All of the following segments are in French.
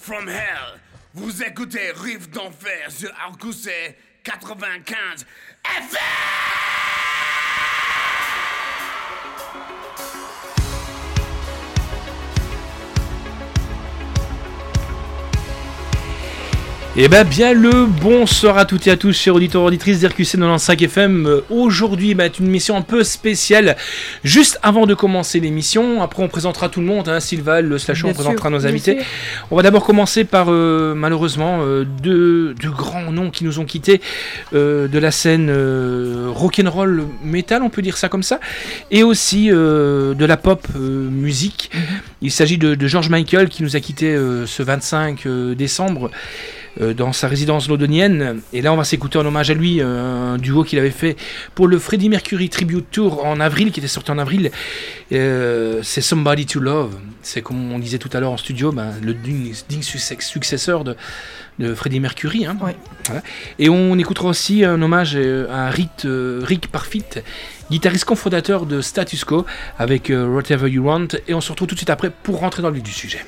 from Hell. Vous écoutez Riff d'Enfer sur RQC 95 FM. Eh ben bien le bonsoir à toutes et à tous, chers auditeurs et auditrices d'RQC 95 FM. Aujourd'hui, c'est une émission un peu spéciale. Juste avant de commencer l'émission, après on présentera tout le monde, Sylvain, le Slashon, on présentera nos invités. On va d'abord commencer par, malheureusement, deux grands noms qui nous ont quittés de la scène rock'n'roll metal, on peut dire ça comme ça, et aussi de la pop musique. Il s'agit de George Michael qui nous a quittés ce 25 décembre. Dans sa résidence londonienne, et là on va s'écouter en hommage à lui un duo qu'il avait fait pour le Freddie Mercury Tribute Tour en avril, qui était sorti en avril. C'est Somebody to Love, c'est comme on disait tout à l'heure en studio, le digne successeur de Freddie Mercury, Oui. Voilà. Et on écoutera aussi un hommage à Rick Parfitt, guitariste cofondateur de Status Quo, avec Whatever You Want, et on se retrouve tout de suite après pour rentrer dans le vif du sujet.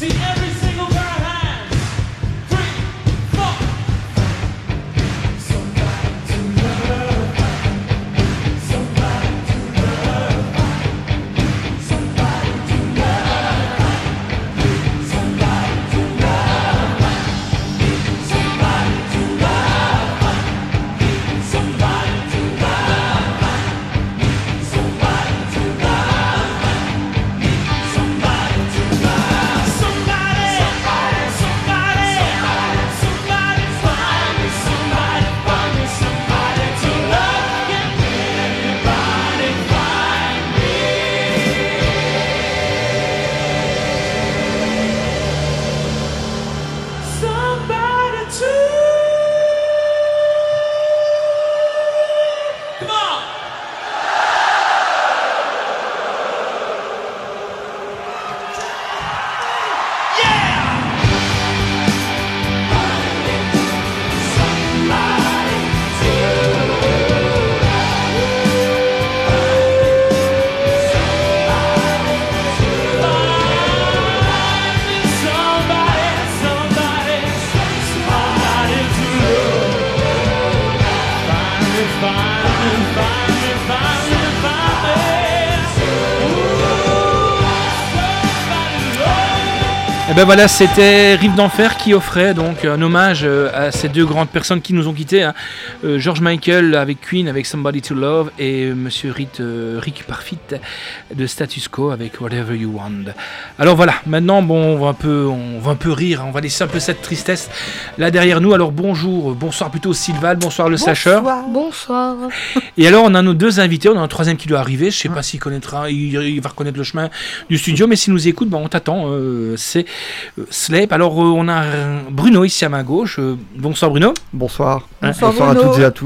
Et ben voilà, c'était Rive d'Enfer qui offrait donc un hommage à ces deux grandes personnes qui nous ont quittés, hein. George Michael avec Queen avec Somebody to Love et Monsieur Rick Parfitt de Status Quo avec Whatever You Want. Alors voilà, maintenant bon, on va un peu rire, hein. On va laisser un peu cette tristesse là derrière nous. Alors bonsoir plutôt Sylval, bonsoir le Slasher. Bonsoir. Et alors on a nos deux invités, on a un troisième qui doit arriver, je sais pas s'il connaîtra, il va reconnaître le chemin du studio, mais s'il nous écoute, bon, on t'attend, c'est Sleep. Alors on a Bruno ici à ma gauche. Bonsoir Bruno. Bonsoir. Bonsoir à toutes et à tous.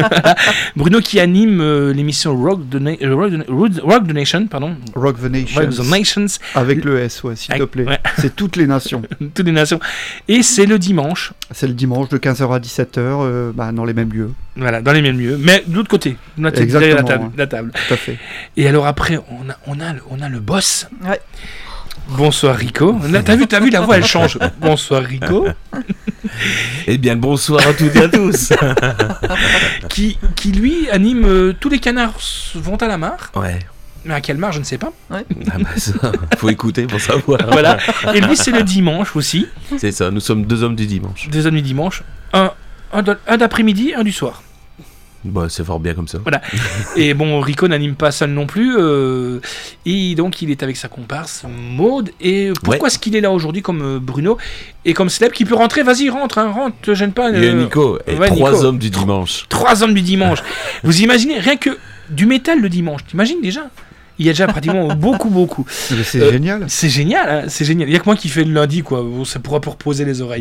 Bruno qui anime l'émission Rock the Nation, pardon. Rock the Nations. Avec le S, ouais, s'il te plaît. Ouais. C'est toutes les nations. Toutes les nations. Et c'est le dimanche. C'est le dimanche de 15h à 17h, dans les mêmes lieux. Voilà, dans les mêmes lieux. Mais de l'autre côté, exactement, la table. Tout à fait. Et alors après, on a le boss. Ouais. Bonsoir Rico. T'as vu la voix, elle change. Bonsoir Rico. Eh bien bonsoir à toutes et à tous. qui lui anime tous les canards vont à la mare. Ouais. Mais à quelle mare, je ne sais pas. Ouais. Ah bah ça, faut écouter pour savoir. Voilà. Et lui, c'est le dimanche aussi. C'est ça, nous sommes deux hommes du dimanche. Deux hommes du dimanche. Un d'après-midi, un du soir. Bah, c'est fort bien comme ça. Voilà. Et bon, Rico n'anime pas seul non plus. Et donc, il est avec sa comparse, Maud. Et pourquoi est-ce qu'il est là aujourd'hui comme Bruno et comme Slep qui peut rentrer? Vas-y, rentre, te gêne pas. Il y a Nico. Et ouais, trois Nico. Hommes du dimanche. Trois hommes du dimanche. Vous imaginez, rien que du métal le dimanche, t'imagines déjà? Il y a déjà pratiquement beaucoup. Mais c'est génial. C'est génial, hein, c'est génial. Il n'y a que moi qui fais le lundi, quoi. Ça pourra pour reposer les oreilles.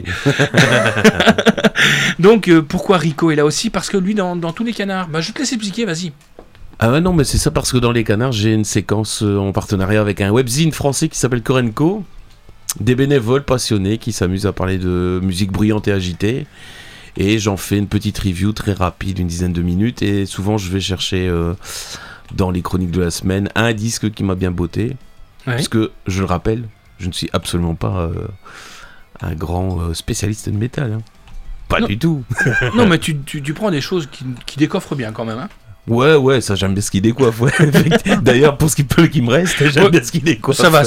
Donc, pourquoi Rico est là aussi? Parce que lui, dans tous les canards, je te laisse expliquer, vas-y. Ah ouais, non, mais c'est ça, parce que dans les canards, j'ai une séquence en partenariat avec un webzine français qui s'appelle Korenko. Des bénévoles passionnés qui s'amusent à parler de musique bruyante et agitée. Et j'en fais une petite review très rapide, une dizaine de minutes. Et souvent, je vais chercher... dans les chroniques de la semaine, un disque qui m'a bien botté. Ouais. Parce que, je le rappelle, je ne suis absolument pas un grand spécialiste de métal. Hein. Pas du tout. Non, mais tu prends des choses qui décoffrent bien quand même. Hein. Ouais, ça j'aime bien ce qu'il décoiffe. Ouais. D'ailleurs, pour ce qui me reste, j'aime bien ce qu'il décoiffe. Ça va.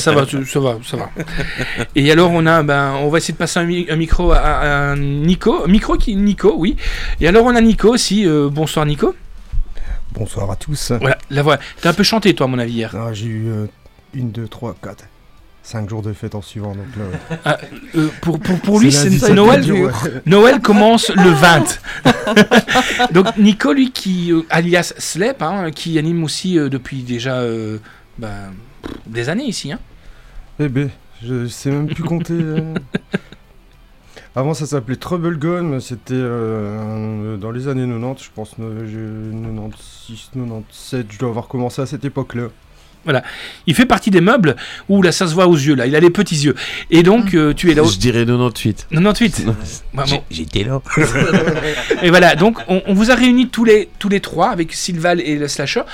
Et alors, on va essayer de passer un micro à Nico. Nico, oui. Et alors, on a Nico aussi. Bonsoir Nico. Bonsoir à tous. Voilà, la voix. T'as un peu chanté, toi, à mon avis, hier. Ah, j'ai eu 1, 2, 3, 4, 5 jours de fête en suivant. Donc là, pour lui, c'est Noël. Noël commence le 20. Donc, Nico, lui, alias Slep, hein, qui anime aussi depuis déjà des années ici. Hein. Eh ben, je sais même plus compter. Avant, ça s'appelait Trouble Gun, mais c'était dans les années 90, je pense, 96, 97, je dois avoir commencé à cette époque-là. Voilà. Il fait partie des meubles où là, ça se voit aux yeux, là. Il a les petits yeux. Et donc, tu es là. Je dirais 98. 98. J'étais là. Et voilà. Donc, on vous a réunis tous les trois avec Sylval et le Slasher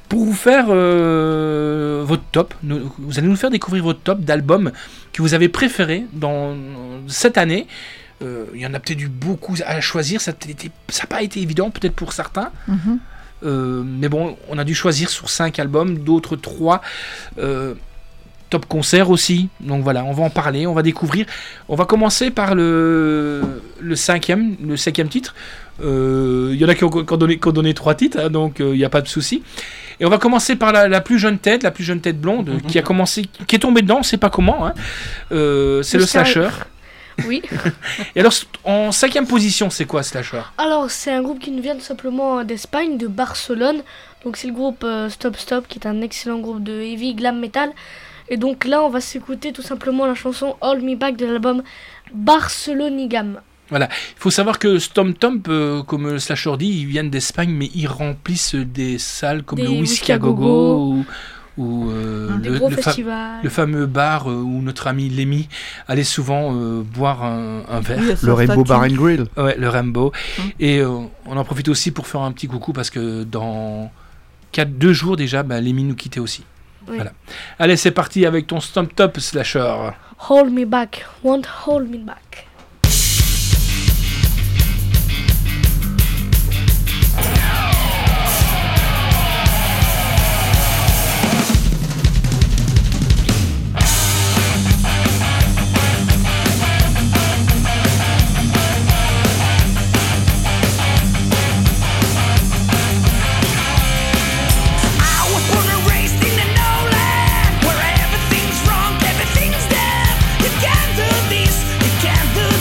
pour vous faire votre top. Vous allez nous faire découvrir votre top d'albums que vous avez préférés dans cette année. Il y en a peut-être eu beaucoup à choisir, ça n'a pas été évident peut-être pour certains. Mais bon, on a dû choisir sur 5 albums, d'autres 3 top concert aussi. Donc voilà, on va en parler, on va découvrir. On va commencer par le cinquième titre. Il y en a qui ont donné 3 titres, hein, donc il n'y a pas de souci. Et on va commencer par la plus jeune tête blonde, qui est tombée dedans, on ne sait pas comment. Hein. C'est le Slasher. Oui. Et alors, en 5e position, c'est quoi Slasher? Alors, c'est un groupe qui nous vient tout simplement d'Espagne, de Barcelone. Donc, c'est le groupe Stop Stop, qui est un excellent groupe de heavy glam metal. Et donc là, on va s'écouter tout simplement la chanson Hold Me Back de l'album Barcelonigam. Voilà, il faut savoir que Stomp Tomp, comme le Slasher dit, ils viennent d'Espagne, mais ils remplissent des salles comme le Whisky à Gogo ou le fameux bar où notre ami Lémi allait souvent boire un verre. Oui, le Rainbow Bar and Grill. Ouais, le Rainbow. Et on en profite aussi pour faire un petit coucou parce que dans 2 jours déjà, Lémi nous quittait aussi. Oui. Voilà. Allez, c'est parti avec ton Stomp Top Slasher. Hold me back, won't hold me back. Where everything's wrong, everything's dead. You can't do this, you can't do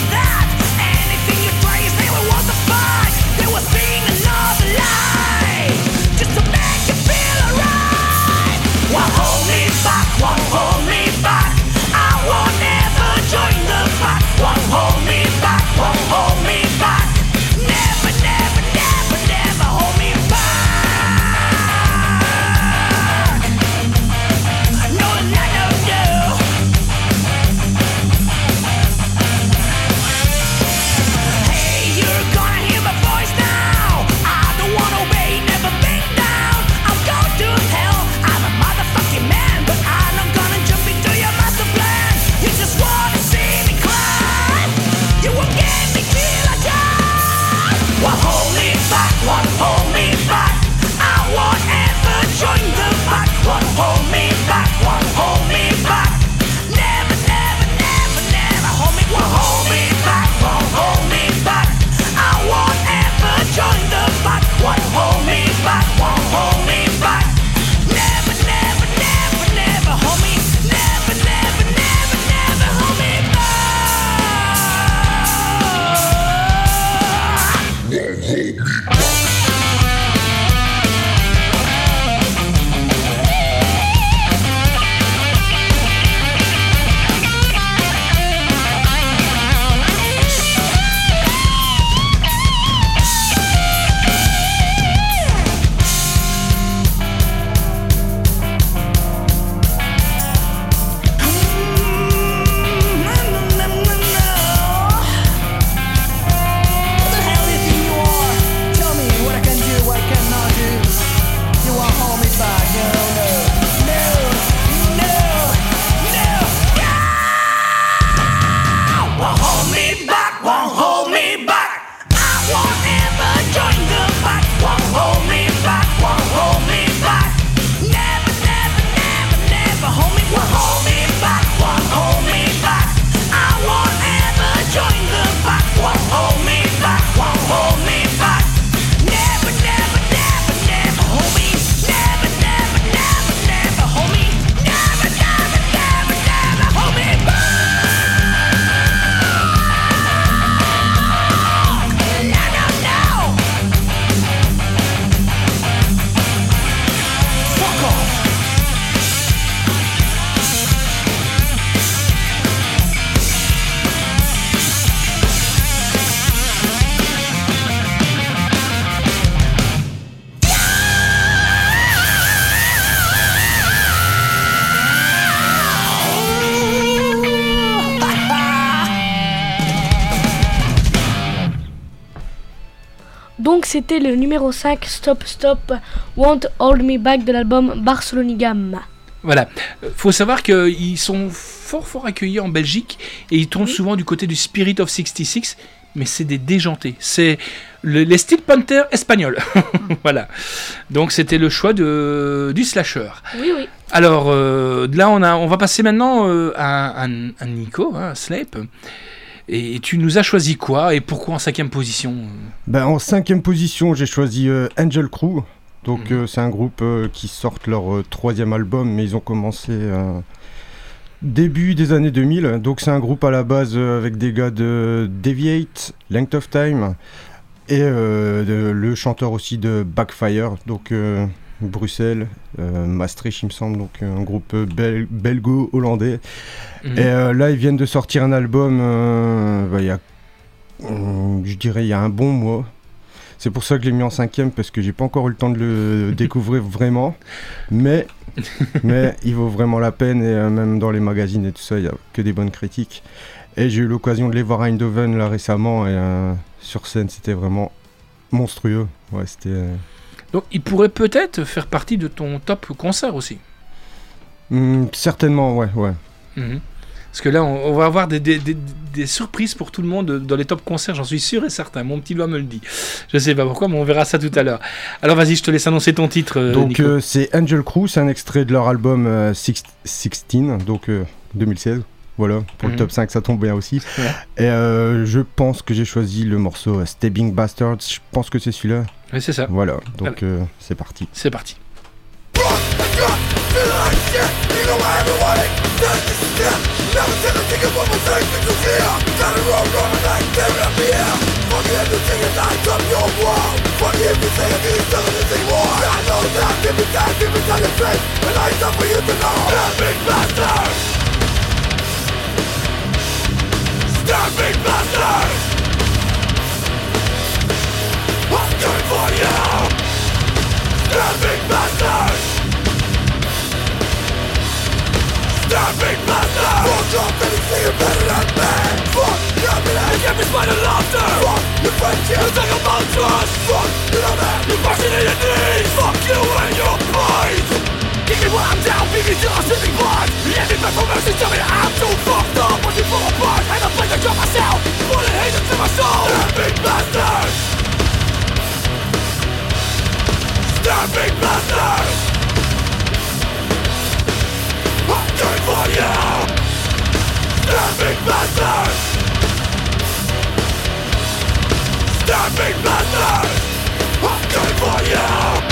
Donc c'était le numéro 5, Stop Stop, Won't Hold Me Back de l'album Barcelonigam. Voilà, faut savoir qu'ils sont fort accueillis en Belgique et ils tournent souvent du côté du Spirit of 66, mais c'est des déjantés, c'est les Steel Panther espagnols. Voilà, donc c'était le choix du slasher. Oui. Alors là on va passer maintenant à Nico, Slape. Et tu nous as choisi quoi et pourquoi en 5e position? En 5e position, j'ai choisi Angel Crew. Donc c'est un groupe qui sort leur 3e album, mais ils ont commencé début des années 2000. Donc c'est un groupe à la base avec des gars de Deviate, Length of Time et le chanteur aussi de Backfire. Donc Bruxelles, Maastricht il me semble, donc un groupe belgo-hollandais. Et là ils viennent de sortir un album il y a un bon mois. C'est pour ça que je l'ai mis en 5e, parce que j'ai pas encore eu le temps de le découvrir vraiment, mais il vaut vraiment la peine, et même dans les magazines et tout ça il y a que des bonnes critiques. Et j'ai eu l'occasion de les voir à Eindhoven là récemment, et sur scène c'était vraiment monstrueux. Donc il pourrait peut-être faire partie de ton top concert aussi. Certainement, ouais. Parce que là, on va avoir des surprises pour tout le monde dans les top concerts, j'en suis sûr et certain. Mon petit doigt me le dit. Je sais pas pourquoi, mais on verra ça tout à l'heure. Alors vas-y, je te laisse annoncer ton titre. Donc c'est Angel Crew, c'est un extrait de leur album 16, donc 2016. Voilà, pour le top 5, ça tombe bien aussi. Ouais. Et je pense que j'ai choisi le morceau Stabbing Bastards. Je pense que c'est celui-là. Oui, c'est ça. Voilà, donc c'est parti. C'est parti. Stabbing bastards! I'm coming for you! Stabbing bastards! Stabbing bastards! Fuck off anything you're better than me! Fuck your village! Give me spite and laughter! Fuck your friendship! You take a monstrous! Fuck you know that! You're bursting in your knees! Fuck you and your pride! Kicking while I'm down, beating till I'm sitting blind. Living back for mercy, tell me I'm too fucked up. Watch me fall apart, and I play the job myself. Put hate into my soul. Stabbing bastards! Stabbing bastards! I'm coming for you! Stabbing bastards! Stabbing bastards! I'm coming for you!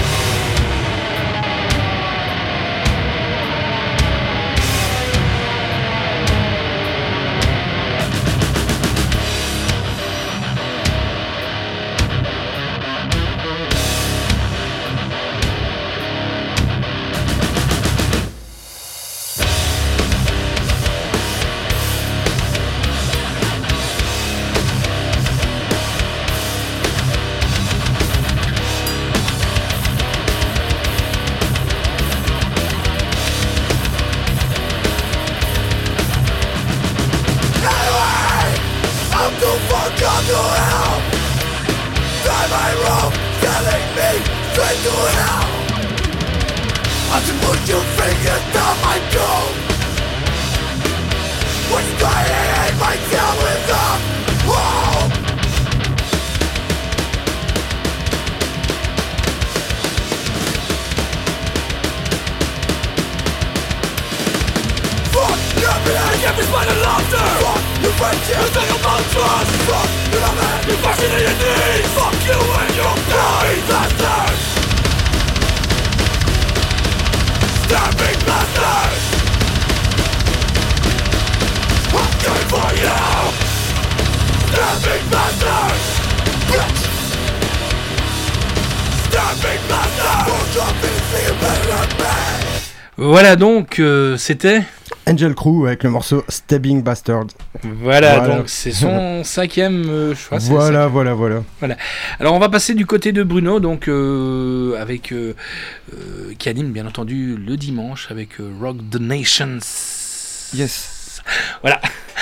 Voilà donc, c'était Angel Crew avec le morceau Stabbing Bastards. Voilà, donc c'est son 5e choix. Voilà. Alors on va passer du côté de Bruno, donc avec qui anime bien entendu le dimanche avec Rock the Nations. Yes. Voilà.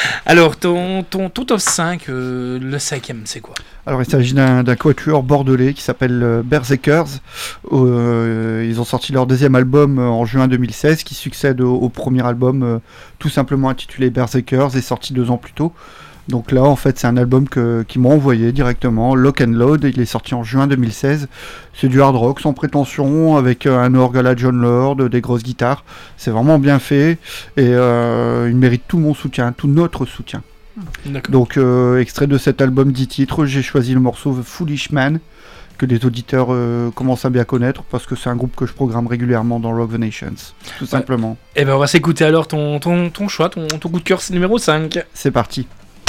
Alors, ton top 5, le 5e, c'est quoi? Alors, il s'agit d'un quatuor bordelais qui s'appelle Berserkers. Ils ont sorti leur deuxième album en juin 2016, qui succède au premier album, tout simplement intitulé Berserkers, et sorti 2 ans plus tôt. Donc là, en fait, c'est un album qu'ils m'ont envoyé directement, Lock and Load. Il est sorti en juin 2016. C'est du hard rock sans prétention, avec un orgue à la John Lord, des grosses guitares. C'est vraiment bien fait, et il mérite tout mon soutien, tout notre soutien. D'accord. Donc, extrait de cet album 10 titres, j'ai choisi le morceau The Foolish Man, que les auditeurs commencent à bien connaître, parce que c'est un groupe que je programme régulièrement dans Rock the Nations, tout simplement. Et ben on va s'écouter alors ton choix, ton coup de cœur, c'est numéro 5. C'est parti.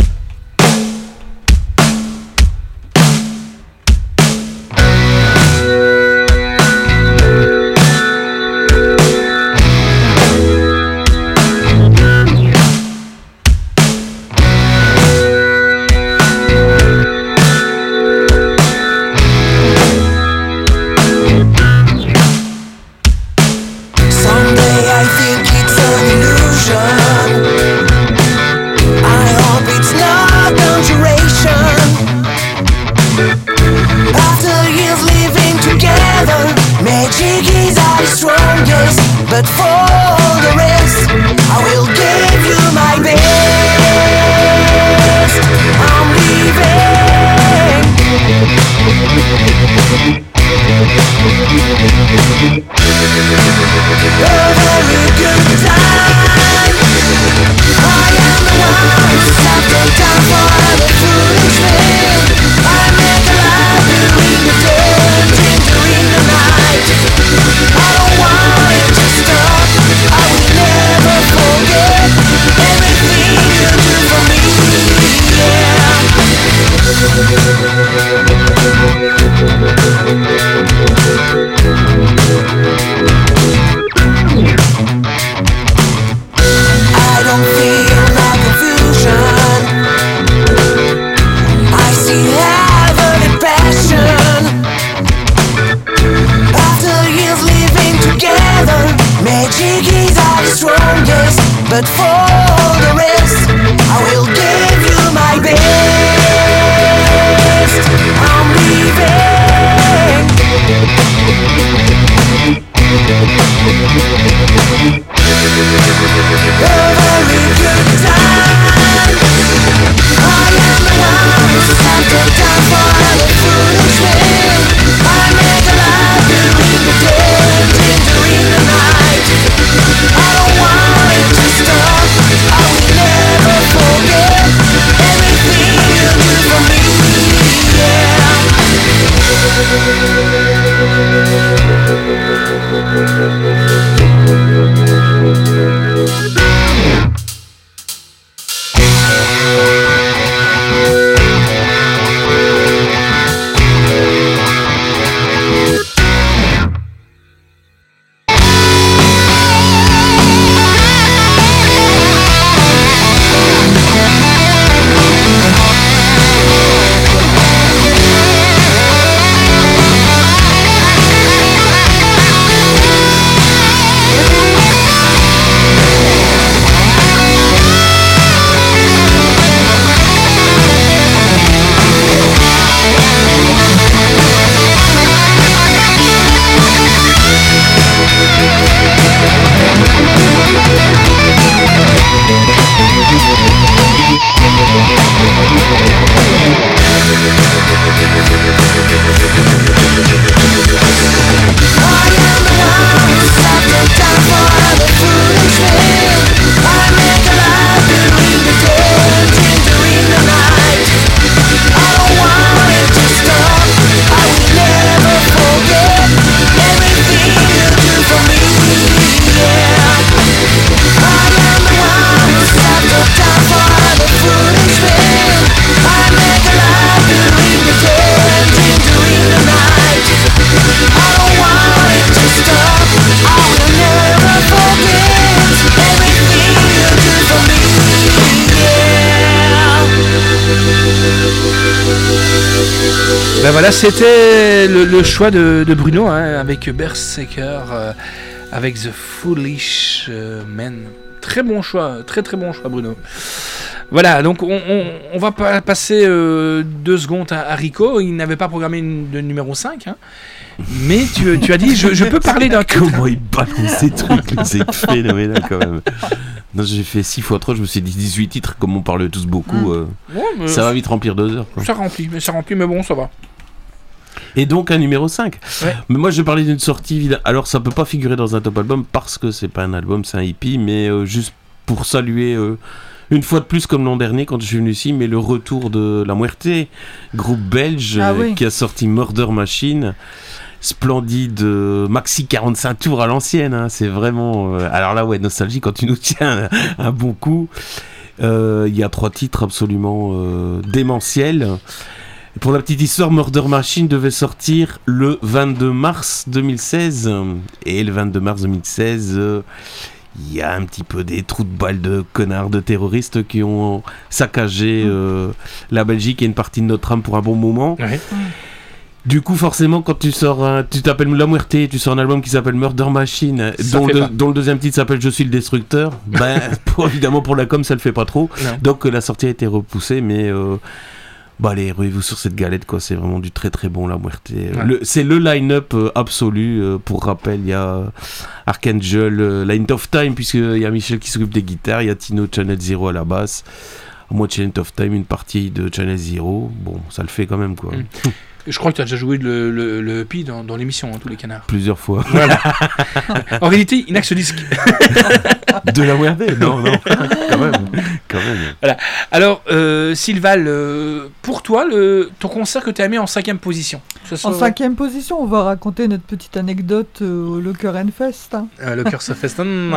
Ben voilà, c'était le choix de Bruno, hein, avec Berserker, avec The Foolish Man. Très bon choix, très bon choix, Bruno. Voilà, donc on va passer 2 secondes à Rico. Il n'avait pas programmé de numéro 5, hein. Mais tu as dit, je peux parler d'un titre. Comment il balance ces trucs, c'est phénoménal quand même. Non, j'ai fait 6 fois 3, je me suis dit 18 titres, comme on parle tous beaucoup. Ouais, ça va vite remplir 2 heures. Quoi. Ça remplit, mais bon, ça va. Et donc un numéro 5. Ouais. Mais moi je vais parler d'une sortie, alors ça peut pas figurer dans un top album parce que c'est pas un album, c'est un hippie, mais juste pour saluer une fois de plus comme l'an dernier quand je suis venu ici, mais le retour de La Muerte, groupe belge qui a sorti Murder Machine. Splendide maxi 45 tours à l'ancienne, hein, c'est vraiment... alors là, ouais, nostalgie quand tu nous tiens un bon coup. Il y a 3 titres absolument démentiels. Pour la petite histoire, Murder Machine devait sortir le 22 mars 2016. Et le 22 mars 2016, il y a un petit peu des trous de balles de connards, de terroristes qui ont saccagé la Belgique et une partie de notre âme pour un bon moment. Ouais. Du coup, forcément, quand tu t'appelles La Muerte, tu sors un album qui s'appelle Murder Machine, dont le deuxième titre s'appelle Je suis le destructeur, ben, évidemment, pour la com, ça le fait pas trop. Non. Donc, la sortie a été repoussée, mais allez, ruez-vous sur cette galette, quoi. C'est vraiment du très très bon, La Muerte. Ouais. C'est le line-up absolu. Pour rappel, il y a Archangel, Line of Time, puisqu'il y a Michel qui s'occupe des guitares, il y a Tino Channel Zero à la basse, moi de Channel of Time, une partie de Channel Zero. Bon, ça le fait quand même, quoi. Je crois que tu as déjà joué le Pi dans l'émission, hein, tous les canards. Plusieurs fois. Voilà. En réalité, il n'a que ce disque. De La Muerte ? Non, quand même. Voilà. Alors, Sylval, pour toi, ton concert que tu as mis en 5e position. En 5e position, on va raconter notre petite anecdote au Lokeren-Fest. Hein. Lokeren-Fest,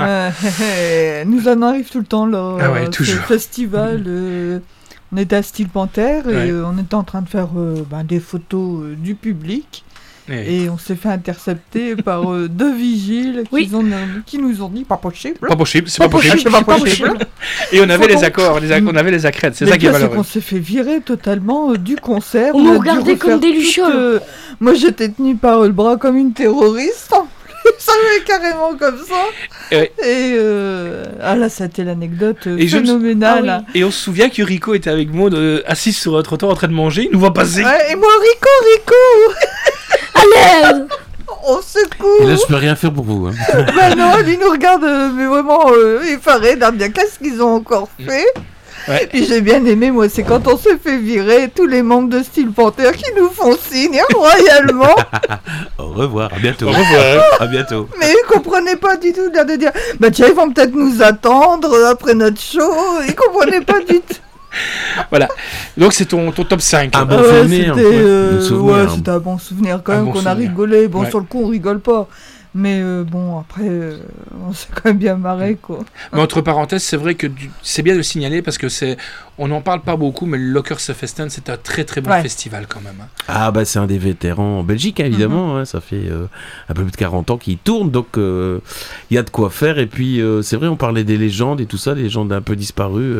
nous en arrive tout le temps, là. Ah ouais, toujours. Ce festival... On était à Steel Panther et on était en train de faire des photos du public et on s'est fait intercepter par 2 vigiles qui nous ont dit pas possible. Pas possible, c'est pas possible. Et on avait les accords, on avait les accrètes, c'est ça qui est malheureux. On s'est fait virer totalement du concert. On nous regardait comme des lucioles. Moi j'étais tenue par le bras comme une terroriste. Ça me met carrément comme ça. Et là, ça a été l'anecdote phénoménale. Et on se souvient que Rico était avec Maud assise sur un trottoir en train de manger. Il nous voit passer. Ouais, et moi, Rico Allez. Au secours. Et là, je peux rien faire pour vous. Hein. Non, ils nous regardent mais vraiment effarés. Bien, qu'est-ce qu'ils ont encore fait? Ouais. Et j'ai bien aimé, moi, c'est quand on s'est fait virer, tous les membres de Steel Panther qui nous font signe royalement. Au revoir, à bientôt. Au revoir. À bientôt. Mais ils comprenaient pas du tout de dire, tiens, ils vont peut-être nous attendre après notre show. Ils comprenaient pas du tout. Voilà, donc c'est ton top 5. Un bon souvenir. C'était un bon souvenir quand même, qu'on a rigolé. Bon, sur le coup, on rigole pas. Mais après, on s'est quand même bien marré, quoi. Mais entre parenthèses, c'est vrai que c'est bien de le signaler parce que on n'en parle pas beaucoup, mais le Lokeren-Festen, c'est un très très bon festival quand même. Hein. Ah c'est un des vétérans en Belgique, hein, évidemment. Hein, ça fait un peu plus de 40 ans qu'il tourne, donc il y a de quoi faire. Et puis, c'est vrai, on parlait des légendes et tout ça, des légendes un peu disparues.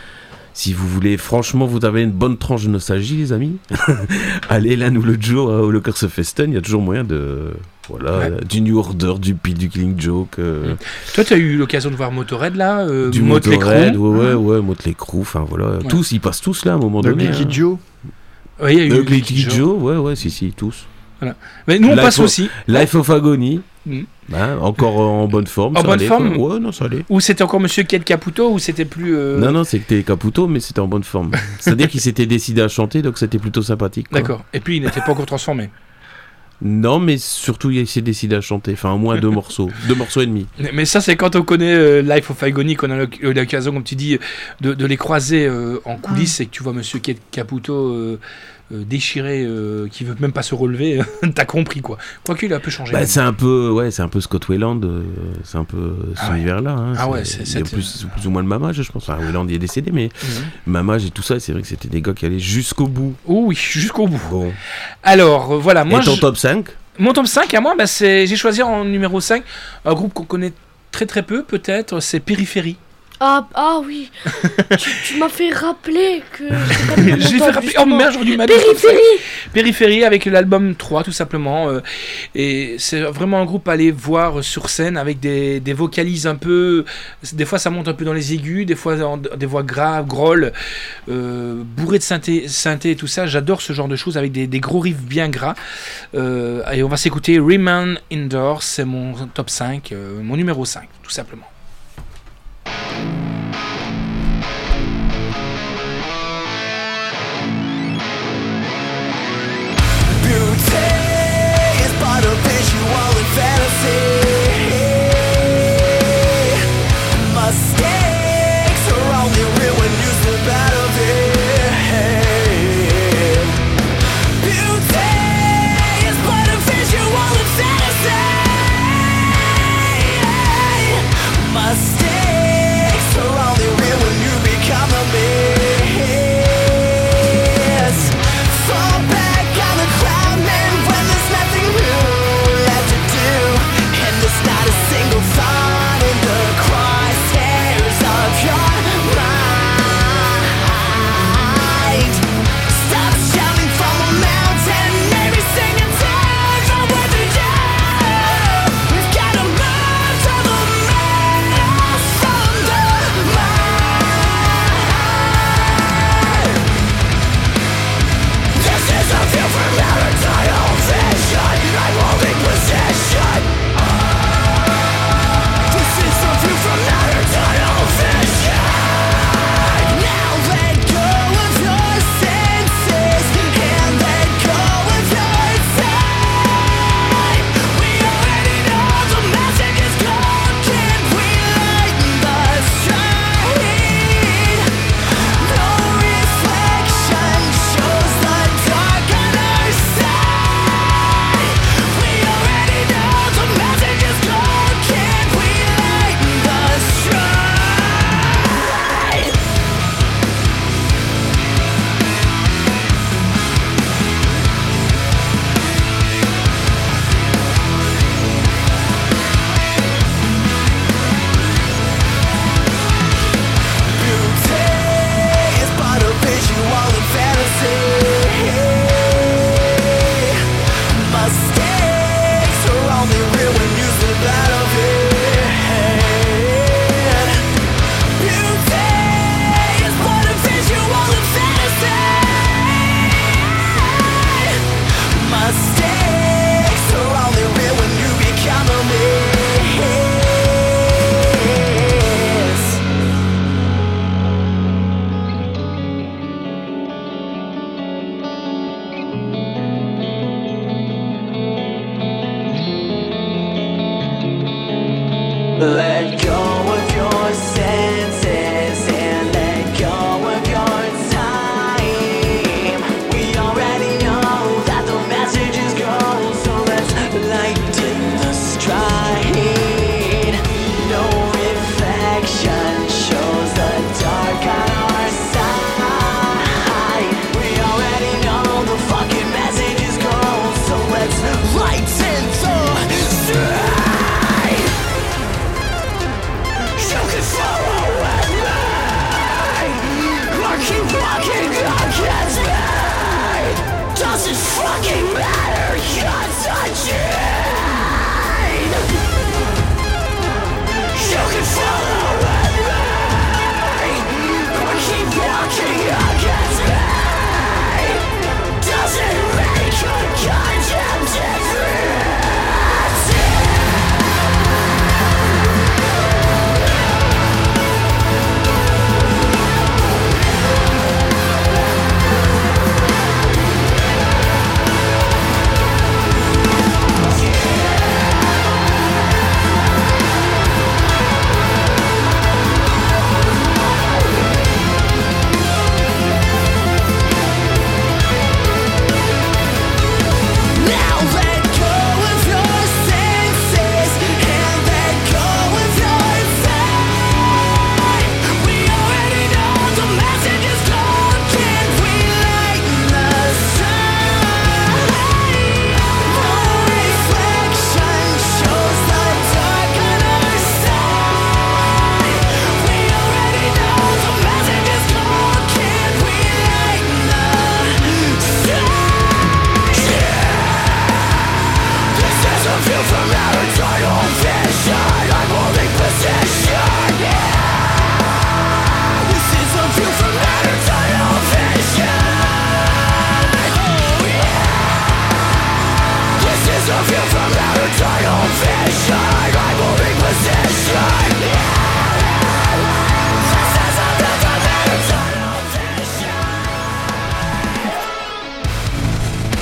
Si vous voulez, franchement, vous avez une bonne tranche de nostalgie, les amis. Allez, l'un ou l'autre jour au Lokeren-Festen, il y a toujours moyen de... du New Order, du Peel, du Killing Joke. Toi, tu as eu l'occasion de voir Motorhead, là du Motorhead, ouais, Motley Crue, enfin voilà. Ouais. Tous, ils passent tous là à un moment donné. Ugly Joe. Oui, il y a eu Ugly Joe, ouais, si, tous. Voilà. Mais nous, on passe aussi. Life of Agony. Encore en bonne forme. En bonne forme. Ouais, non, ça allait. Ou c'était encore Monsieur Kate Caputo, ou c'était plus... Non, c'était Caputo, mais c'était en bonne forme. C'est-à-dire qu'il s'était décidé à chanter, donc c'était plutôt sympathique. Quoi. D'accord. Et puis, il n'était pas encore transformé. Non, mais surtout, il s'est décidé à chanter. Enfin, au moins 2 morceaux. 2 morceaux et demi. Mais ça, c'est quand on connaît Life of Agony, qu'on a l'occasion, comme tu dis, de les croiser en coulisses et que tu vois Monsieur Kate Caputo déchiré, qui veut même pas se relever. T'as compris, quoi. Quoique, il a un peu changé. C'est un peu Scott Weiland. C'est un peu ce univers-là. Hein. C'est plus ou moins le même âge, je pense. Enfin, Weiland, il est décédé, mais même âge et tout ça, c'est vrai que c'était des gars qui allaient jusqu'au bout. Oh oui, jusqu'au bout. Bon. Alors, voilà. Moi, et ton top 5 ? Mon top 5, à moi, j'ai choisi en numéro 5 un groupe qu'on connaît très très peu, peut-être, c'est Périphérie. Ah oui, tu m'as fait rappeler que... J'ai fait rappeler... Oh merde, j'aurais dû mettre... Périphérie avec l'album 3 tout simplement. Et c'est vraiment un groupe à aller voir sur scène avec des vocalises un peu... Des fois ça monte un peu dans les aigus, des fois des voix graves, grolles, bourrées de synthé et tout ça. J'adore ce genre de choses avec des gros riffs bien gras. Et on va s'écouter Remain Indoors, c'est mon top 5, mon numéro 5 tout simplement. My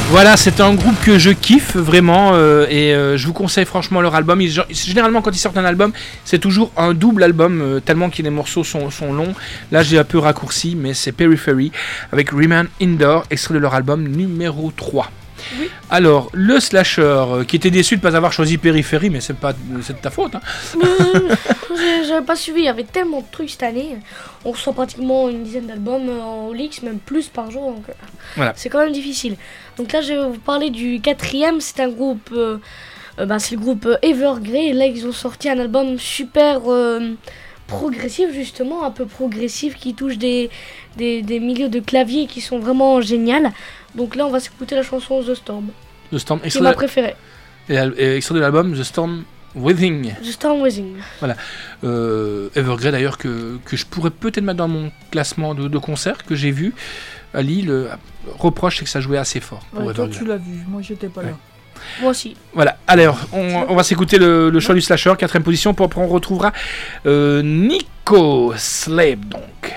Voilà, c'est un groupe que je kiffe vraiment et je vous conseille franchement leur album. Généralement, quand ils sortent un album, c'est toujours un double album, tellement que les morceaux sont longs. Là, j'ai un peu raccourci, mais c'est Periphery avec Remain Indoor, extrait de leur album numéro 3. Oui. Alors, le slasher qui était déçu de ne pas avoir choisi Periphery, mais c'est de ta faute. Hein. J'avais pas suivi, il y avait tellement de trucs cette année. On reçoit pratiquement une dizaine d'albums en Olix, même plus par jour. Donc, voilà. C'est quand même difficile. Donc là, je vais vous parler du 4e. C'est un groupe, c'est le groupe Evergrey. Là, ils ont sorti un album super progressif, justement, un peu progressif, qui touche des milieux de clavier qui sont vraiment géniales. Donc là, on va s'écouter la chanson The Storm. The Storm, c'est ma préférée. Et extrait de l'album The Storm Within. The Storm Within. Voilà. Evergrey d'ailleurs que je pourrais peut-être mettre dans mon classement de concerts que j'ai vu à Lille. Reproche, c'est que ça jouait assez fort. Ouais, toi tu l'as vu, moi j'étais pas là. Moi aussi. Voilà, alors on va s'écouter le choix du slasher, 4e position, pour après on retrouvera Nico Slave donc.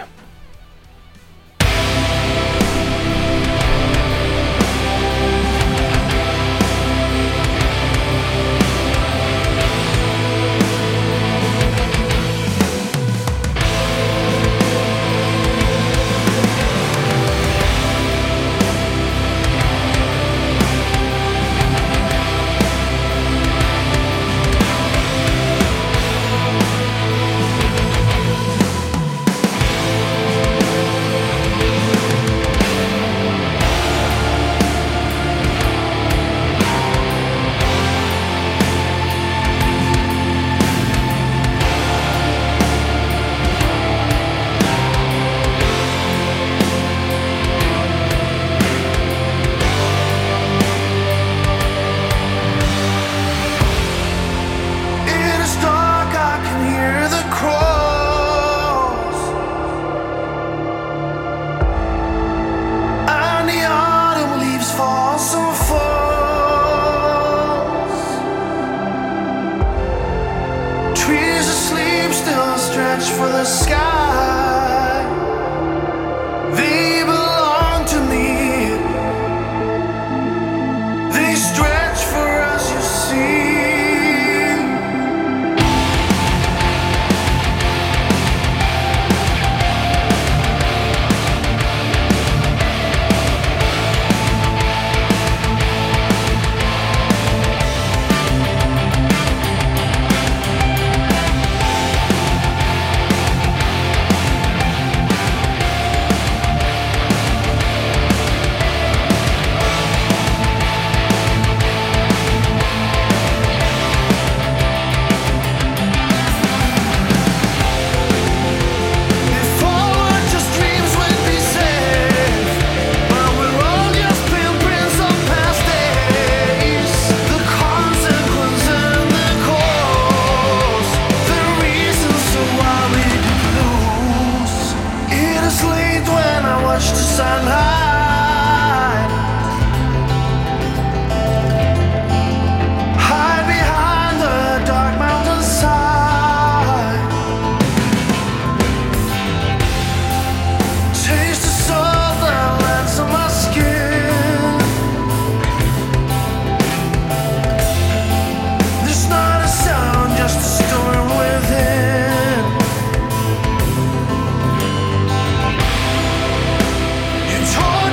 Told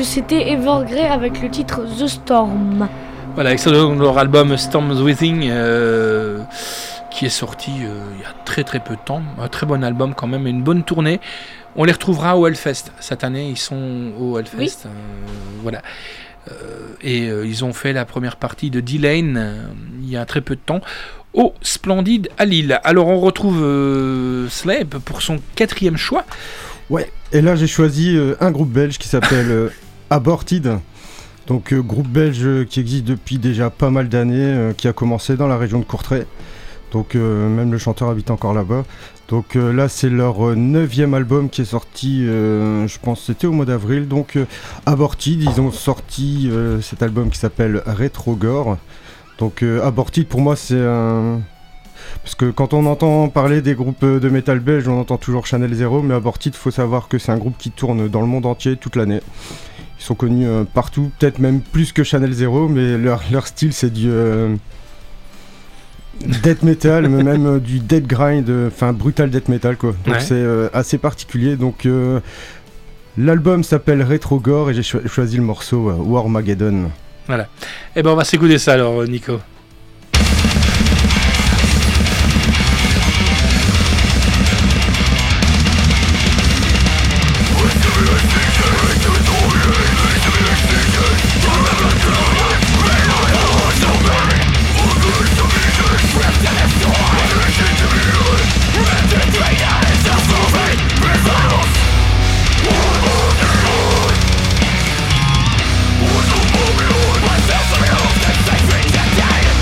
c'était Evergrey avec le titre The Storm. Voilà, avec leur album Storms Within qui est sorti il y a très très peu de temps. Un très bon album quand même, et une bonne tournée. On les retrouvera au Hellfest cette année, ils sont au Hellfest. Oui. Voilà. Et ils ont fait la première partie de D-Lane il y a très peu de temps au Splendide à Lille. Alors on retrouve Slab pour son 4e choix. Ouais, et là j'ai choisi un groupe belge qui s'appelle Aborted. Donc groupe belge qui existe depuis déjà pas mal d'années, qui a commencé dans la région de Courtrai. Donc même le chanteur habite encore là-bas. Donc là c'est leur 9e album qui est sorti, je pense c'était au mois d'avril. Donc Aborted, ils ont sorti cet album qui s'appelle Retrogore. Donc Aborted pour moi c'est un... Parce que quand on entend parler des groupes de métal belge, on entend toujours Channel Zero, mais Aborted, faut savoir que c'est un groupe qui tourne dans le monde entier toute l'année. Ils sont connus partout, peut-être même plus que Channel Zero, mais leur style c'est du death metal, mais même du death grind, enfin brutal death metal quoi. Donc ouais. C'est assez particulier. Donc l'album s'appelle Retrogore et j'ai choisi le morceau Warmageddon. Voilà. Et ben on va s'écouter ça alors, Nico. Yeah.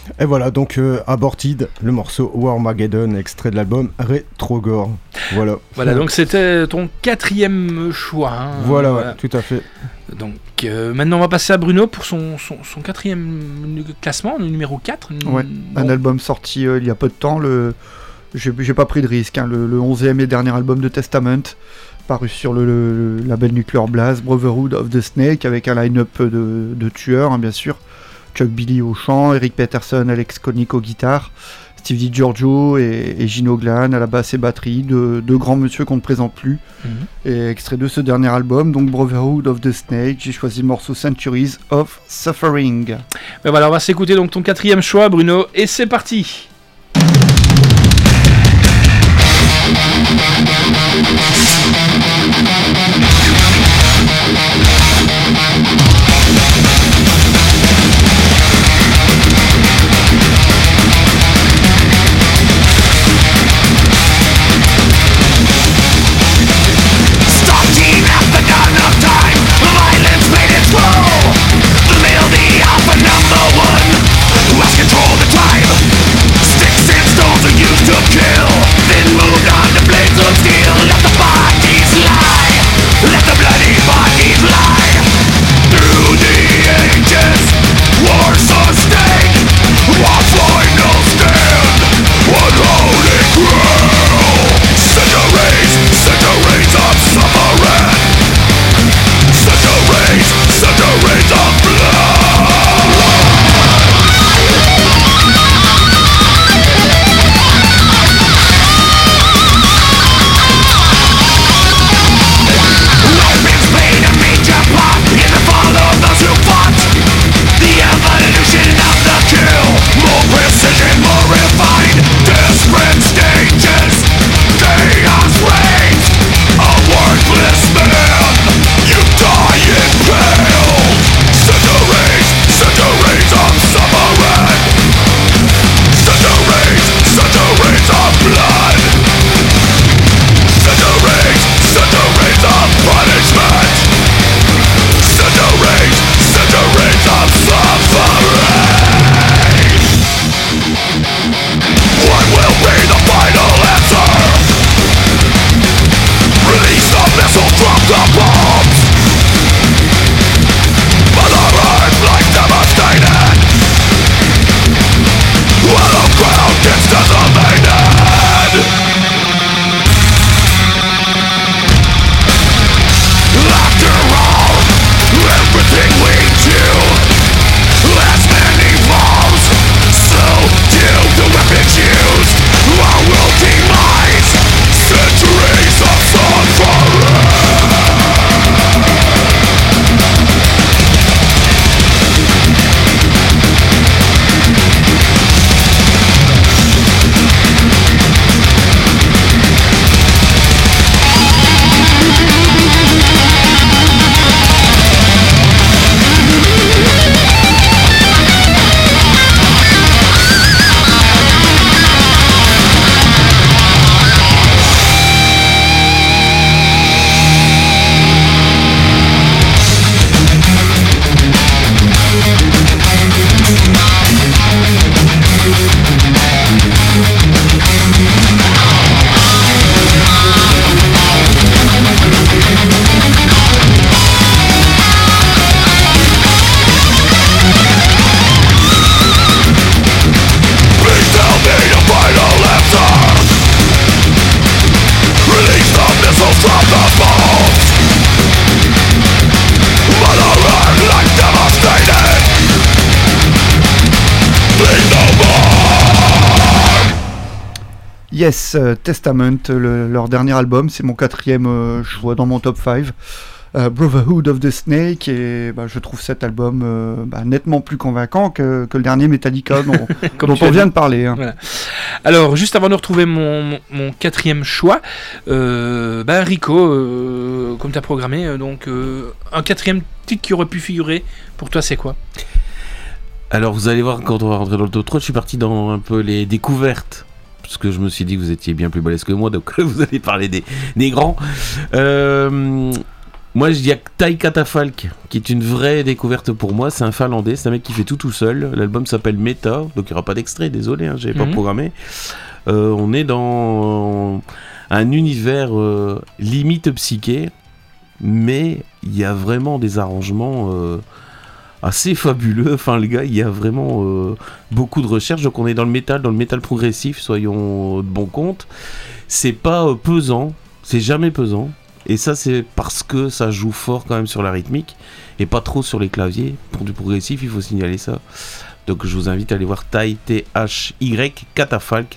Et voilà, donc Aborted, le morceau Warmageddon, extrait de l'album Retrogore. Voilà, donc c'était ton 4e choix. Hein, voilà, ouais, tout à fait. Donc maintenant on va passer à Bruno pour son 4e classement, le numéro 4. Ouais, un album sorti il y a peu de temps, j'ai pas pris de risque, hein, le 11e et dernier album de Testament, paru sur le label Nuclear Blast, Brotherhood of the Snake, avec un line-up de tueurs, hein, bien sûr. Chuck Billy au chant, Eric Peterson, Alex Koenig aux guitares, Steve DiGiorgio et Gino Glan à la basse et batterie, deux grands monsieur qu'on ne présente plus. Et extrait de ce dernier album, donc Brotherhood of the Snake, j'ai choisi le morceau Centuries of Suffering. Ben voilà, on va s'écouter donc ton 4e choix, Bruno, et c'est parti. Yes, Testament, leur dernier album, c'est mon 4e choix dans mon top 5. Brotherhood of the Snake, et je trouve cet album nettement plus convaincant que le dernier Metallica dont on vient de parler. Hein. Voilà. Alors, juste avant de retrouver mon 4e choix, Rico, comme tu as programmé, donc un 4e titre qui aurait pu figurer, pour toi c'est quoi ? Alors vous allez voir, quand on va rentrer dans le top 3, je suis parti dans un peu les découvertes. Parce que je me suis dit que vous étiez bien plus balèze que moi, donc vous allez parler des grands. Moi, je dis Tai Catafalque, qui est une vraie découverte pour moi. C'est un Finlandais, c'est un mec qui fait tout seul. L'album s'appelle Meta, donc il n'y aura pas d'extrait, désolé, hein, j'avais pas programmé. On est dans un univers limite psyché, mais il y a vraiment des arrangements assez fabuleux. Enfin, le gars, il y a vraiment beaucoup de recherche. Donc on est dans le métal progressif, soyons de bon compte. C'est pas pesant, c'est jamais pesant. Et ça, c'est parce que ça joue fort quand même sur la rythmique et pas trop sur les claviers. Pour du progressif, il faut signaler ça. Donc je vous invite à aller voir Tai, T-H-Y, Catafalque,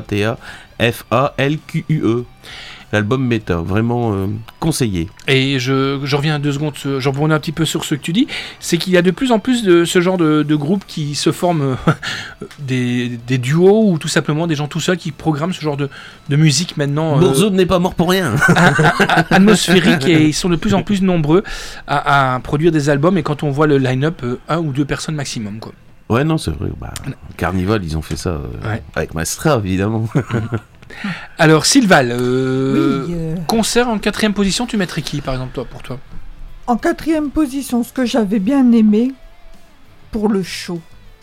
C-A-T-A-F-A-L-Q-U-E. L'album Meta, vraiment conseillé. Et je reviens 2 secondes, j'en rebondis un petit peu sur ce que tu dis, c'est qu'il y a de plus en plus de ce genre de groupes qui se forment des duos ou tout simplement des gens tout seuls qui programment ce genre de musique maintenant. Bourzeau n'est pas mort pour rien. Atmosphérique, et ils sont de plus en plus nombreux à produire des albums, et quand on voit le line-up, 1 ou 2 personnes maximum, quoi. Ouais, non, c'est vrai. Carnival, ils ont fait ça avec Mastra, évidemment. Alors Sylval, concert en 4ème position, tu mettrais qui par exemple pour toi? En 4ème position, ce que j'avais bien aimé pour le show,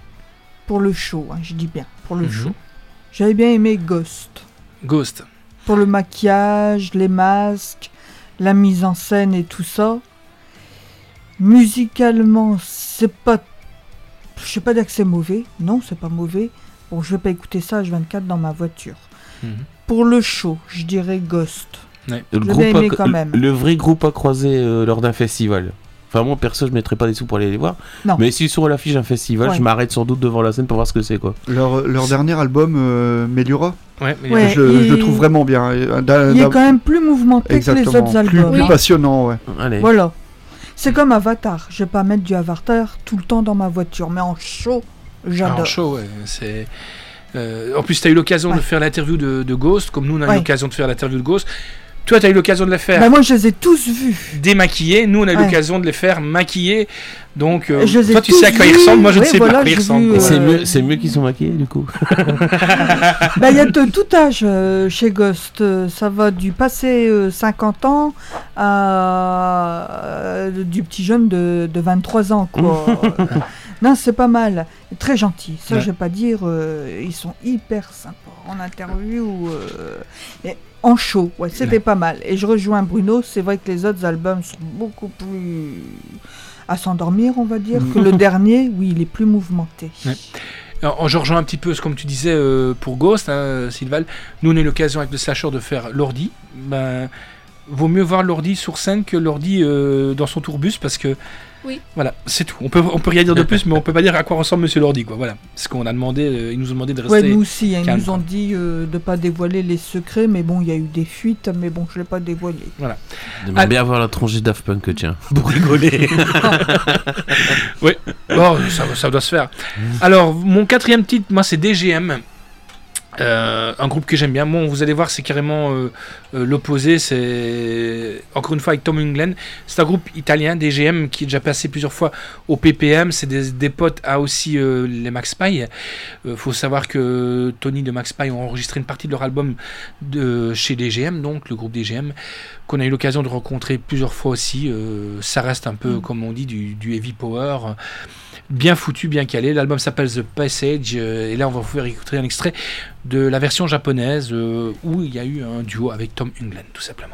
hein, je dis bien pour le show, j'avais bien aimé Ghost. Pour le maquillage, les masques, la mise en scène et tout ça. Musicalement, c'est pas, je sais pas dire que c'est mauvais, non c'est pas mauvais. Bon, je vais pas écouter ça H24 dans ma voiture. Pour le show, je dirais Ghost. Ouais. Le vrai groupe à croiser lors d'un festival. Enfin, moi perso, je mettrais pas des sous pour aller les voir. Non. Mais s'ils sont à l'affiche d'un festival, je m'arrête sans doute devant la scène pour voir ce que c'est, quoi. Leur dernier album, Meliora, je le trouve vraiment bien. Il est quand même plus mouvementé que les autres albums. Plus passionnant, ouais. Allez. Voilà. C'est comme Avatar. Je vais pas mettre du Avatar tout le temps dans ma voiture, mais en show, j'adore. En show, ouais, c'est... en plus, tu as eu l'occasion de faire l'interview de Ghost, comme nous on a eu l'occasion de faire l'interview de Ghost. Toi, tu as eu l'occasion de la faire. Moi, je les ai tous vus. Démaquillés. Nous, on a eu l'occasion de les faire maquillés. Donc, toi, tu sais à quoi ils ressemblent. Moi, je ne sais pas à quoi ils ressemblent. C'est mieux qu'ils sont maquillés, du coup. Il y a de tout âge chez Ghost. Ça va du passé 50 ans à du petit jeune de 23 ans, quoi. Non, c'est pas mal. Très gentil. Ça, je vais pas dire. Ils sont hyper sympas en interview. En show, c'était pas mal. Et je rejoins Bruno, c'est vrai que les autres albums sont beaucoup plus à s'endormir, on va dire, que le dernier, il est plus mouvementé. Ouais. Alors, je rejoins un petit peu ce comme tu disais pour Ghost, hein, Sylval. Nous, on a eu l'occasion avec le Slasher de faire l'ordi. Vaut mieux voir l'ordi sur scène que l'ordi dans son tourbus, parce que voilà, c'est tout. On peut rien dire de plus, mais on peut pas dire à quoi ressemble Monsieur Lordi, quoi. Voilà, ce qu'on a demandé. Ils nous ont demandé de rester. Nous aussi, calme, ils nous ont dit de pas dévoiler les secrets, mais bon, il y a eu des fuites, mais bon, je l'ai pas dévoilé. Voilà. J'aimerais bien avoir la tronche des Daft Punk, tiens, pour rigoler. Oui. Bon, ça doit se faire. Alors, mon 4e titre, moi, c'est DGM. Un groupe que j'aime bien. Bon, vous allez voir, c'est carrément l'opposé. C'est encore une fois avec Tom England. C'est un groupe italien, DGM, qui est déjà passé plusieurs fois au PPM. C'est des potes à aussi les Max Pie. Faut savoir que Tony de Max Pie ont enregistré une partie de leur album chez DGM, donc le groupe DGM, qu'on a eu l'occasion de rencontrer plusieurs fois aussi. Ça reste un peu, comme on dit, du heavy power. Bien foutu, bien calé. L'album s'appelle The Passage, et là on va vous faire écouter un extrait de la version japonaise où il y a eu un duo avec Tom England, tout simplement.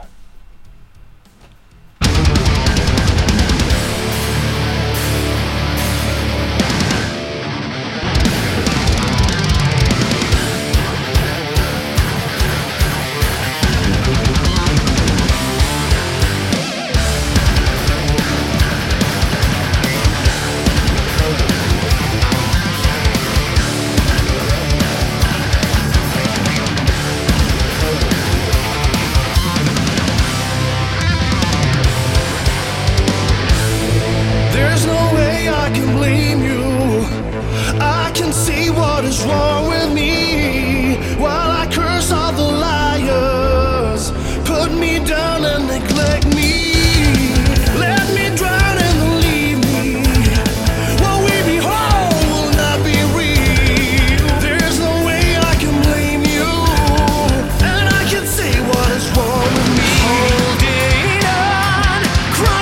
Cry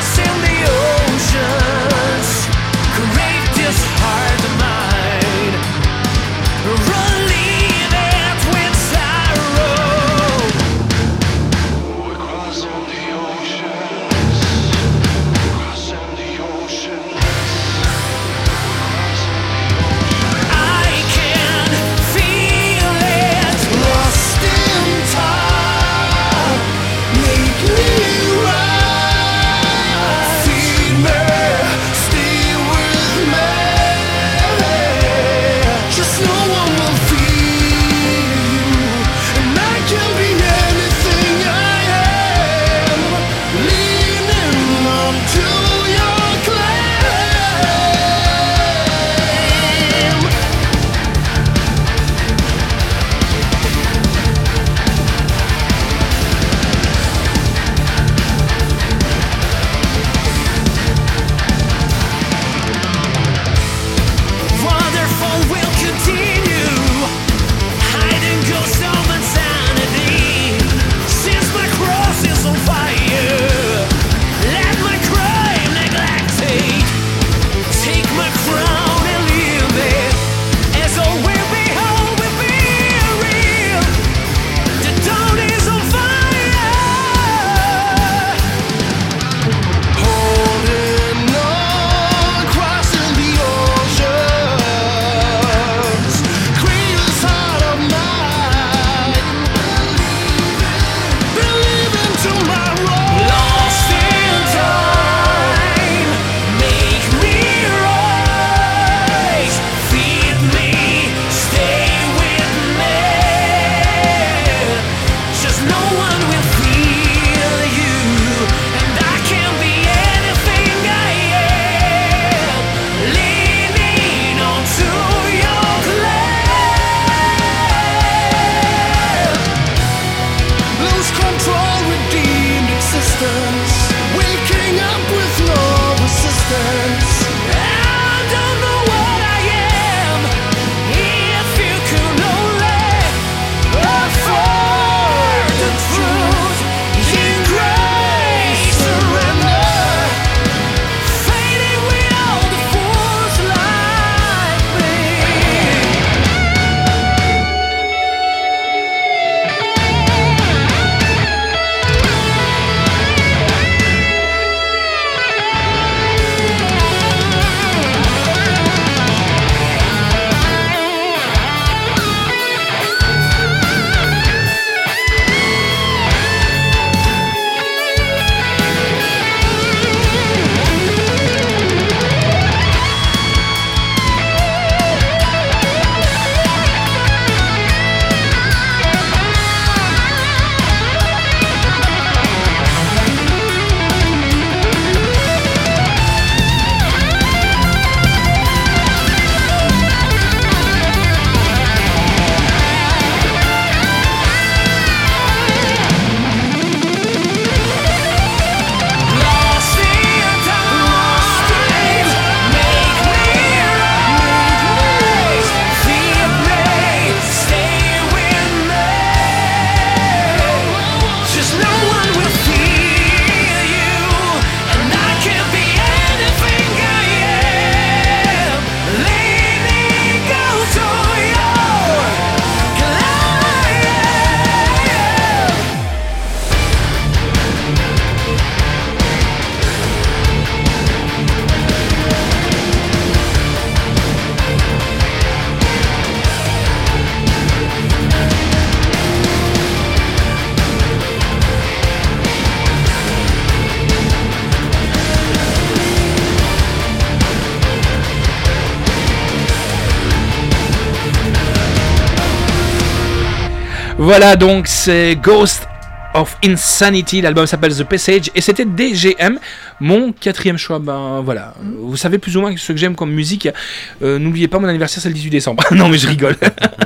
Voilà, donc c'est Ghost of Insanity, l'album s'appelle The Passage et c'était DGM, mon 4e choix. Ben voilà, vous savez plus ou moins ce que j'aime comme musique. N'oubliez pas, mon anniversaire c'est le 18 décembre. Non mais je rigole.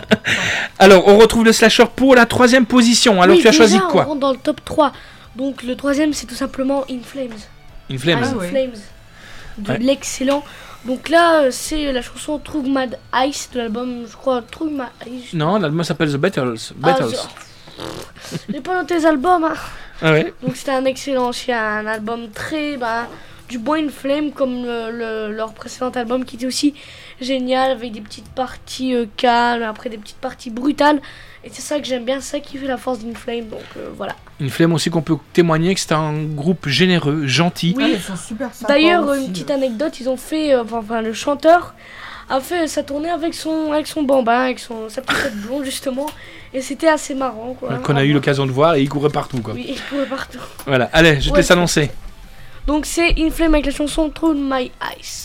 Alors on retrouve le slasher pour la 3e position. Alors oui, tu as choisi quoi? On rentre dans le top 3. Donc le 3e c'est tout simplement In Flames. In Flames. In Flames. De l'excellent. Donc là c'est la chanson True Mad Ice de l'album, je crois True Mad Ice. Non, l'album s'appelle The Battles. J'ai pas noté les albums. Hein. Ah ouais. Donc c'était un excellent, c'est un album très du bon In Flame comme leur précédent album qui était aussi génial avec des petites parties calmes, après des petites parties brutales. Et c'est ça que j'aime bien, c'est ça qui fait la force d'In Flame, donc voilà. In Flame aussi qu'on peut témoigner que c'est un groupe généreux, gentil. Oui, ils sont super sympas. D'ailleurs, aussi, une petite anecdote, ils ont fait, le chanteur a fait sa tournée avec son bambin, avec sa petite tête blonde justement, et c'était assez marrant quoi. Qu'on a eu l'occasion de voir et il courait partout quoi. Oui, il courait partout. Voilà, allez, je te laisse annoncer. Donc c'est In Flame avec la chanson Through My Eyes.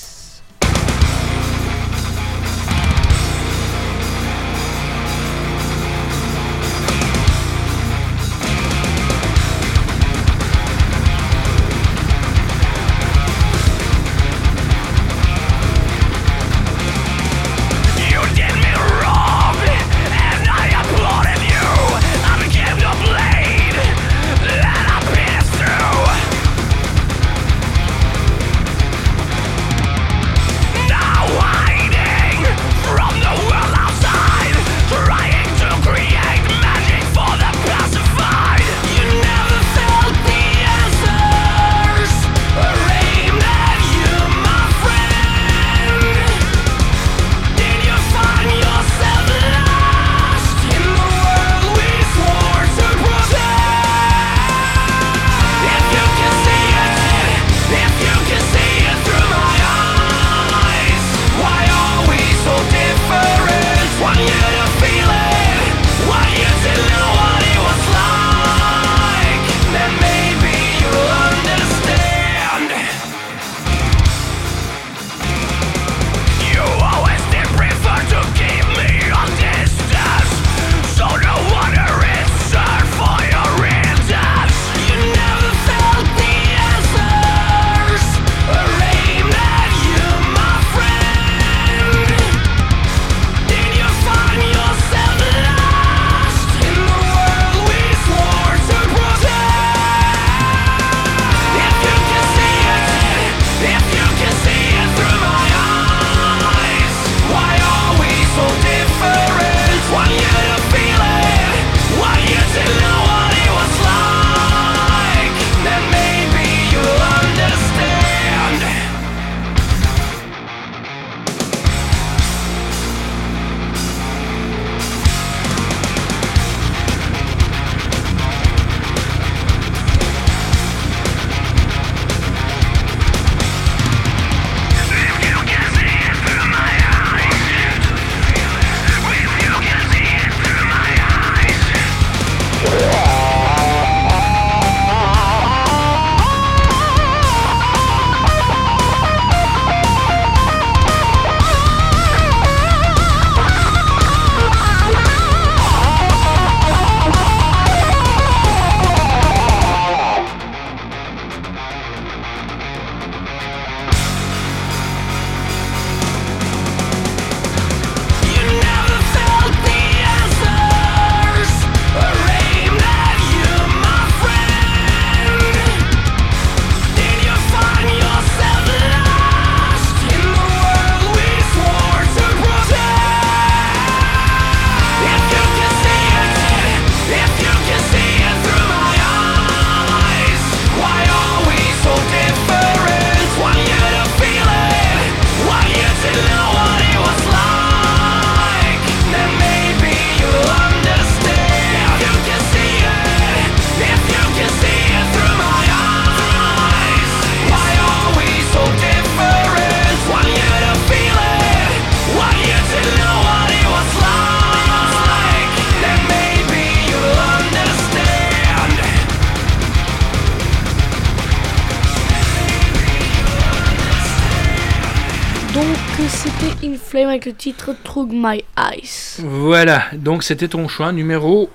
C'était In Flame avec le titre Through My Eyes. Voilà, donc c'était ton choix numéro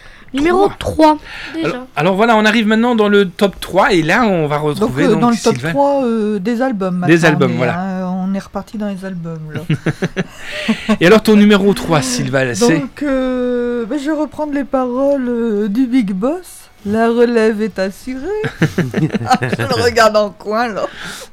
3 déjà. Alors voilà, on arrive maintenant dans le top 3 et là on va retrouver donc dans le top Sylvain. 3 des albums maintenant. Des albums, voilà. On est reparti dans les albums là. Et alors ton numéro 3 Sylvain, c'est... Donc je vais reprendre les paroles du Big Boss. La relève est assurée. Je le regarde en coin là.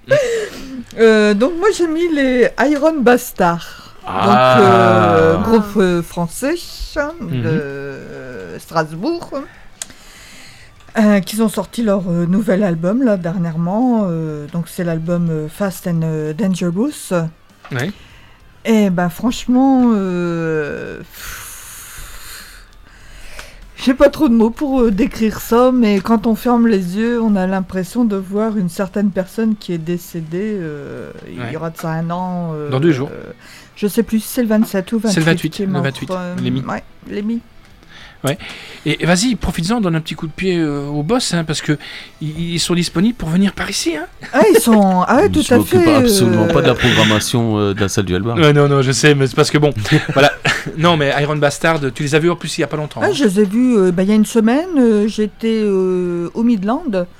Donc moi j'ai mis les Iron Bastard. Donc groupe français de Strasbourg. qu'ils ont sorti leur nouvel album là dernièrement. Donc c'est l'album Fast and Dangerous. Ouais. Et ben franchement, j'ai pas trop de mots pour décrire ça, mais quand on ferme les yeux, on a l'impression de voir une certaine personne qui est décédée. Il y aura de ça un an. Dans 2 jours. Je sais plus si c'est le 27 ou 28. C'est le 28, le 28. Lémi. Ouais, Lémi. Ouais. Et vas-y, profites-en, donne un petit coup de pied au boss, hein, parce que ils sont disponibles pour venir par ici. Hein. Ah, ils sont. Ah, ouais, tout à fait. Je m'occupe absolument pas de la programmation de la salle du Albar. Non, je sais, mais c'est parce que bon, voilà. Non, mais Iron Bastard, tu les as vus en plus il y a pas longtemps. Ah, je les ai vus il y a une semaine. J'étais au Midland.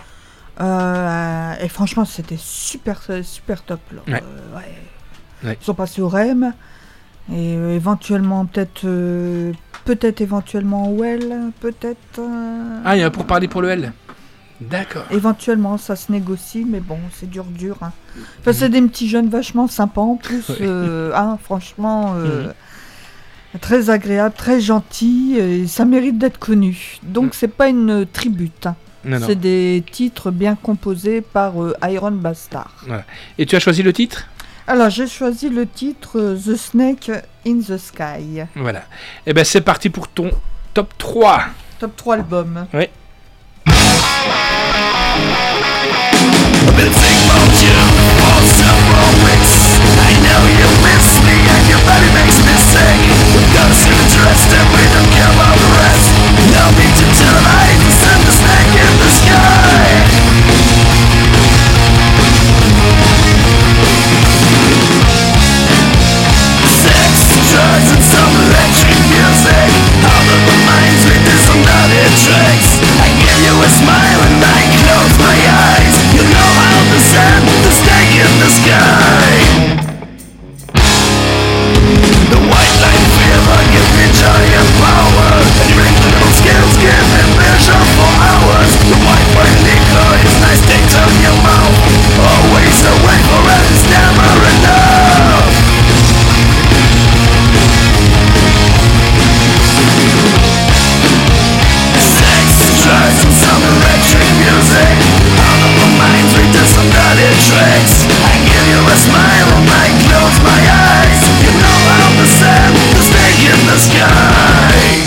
Et franchement, c'était super top. Là. Ouais. Ouais. Ils sont passés au REM. Et éventuellement, peut-être éventuellement Well, peut-être. Ah, il y a pour parler pour le L. D'accord. Éventuellement, ça se négocie, mais bon, c'est dur. Hein. Enfin, c'est des petits jeunes vachement sympas en plus. Franchement, très agréable, très gentil. Et ça mérite d'être connu. Donc, c'est pas une tribute. Hein. Non. C'est des titres bien composés par Iron Bastard. Voilà. Et tu as choisi le titre ? Alors, j'ai choisi le titre The Snake in the Sky. Voilà. Et ben c'est parti pour ton top 3. Top 3 album. Oui. Drugs and some electric music. All of my minds with this another tricks. I give you a smile and I close my eyes. You know how to send the snake in the sky. The white light fever gives me joy and power. And you bring the little scales, give me pleasure for hours. The white wine liquor is nice, takes on your mouth. Always away forever, it's never enough. Drugs and some electric music. All of my minds read this some dirty tricks. I give you a smile and I close my eyes. You know how to send the snake in the sky.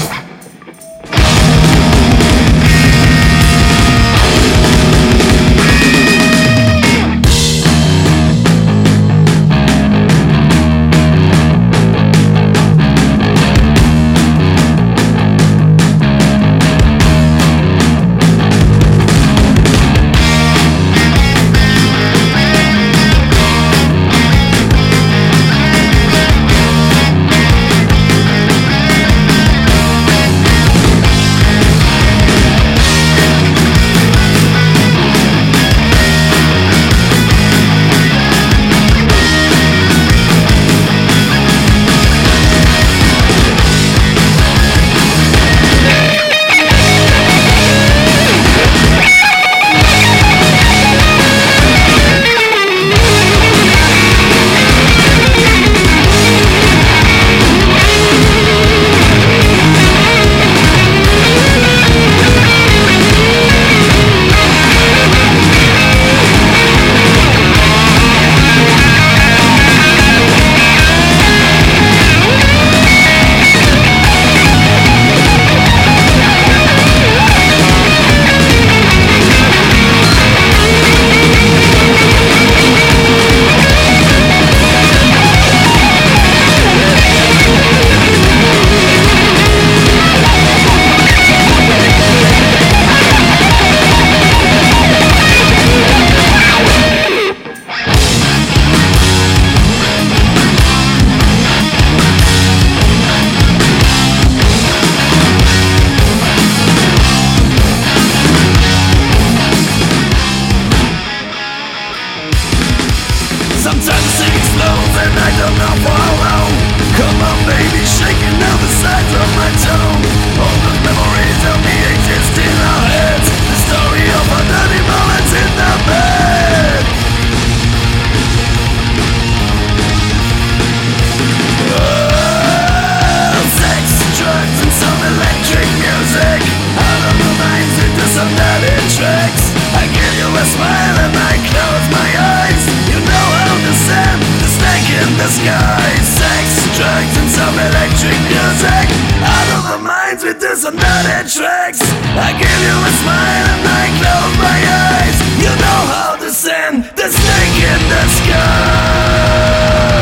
are not tricks. I give you a smile and I close my eyes. You know how to send the snake in the sky.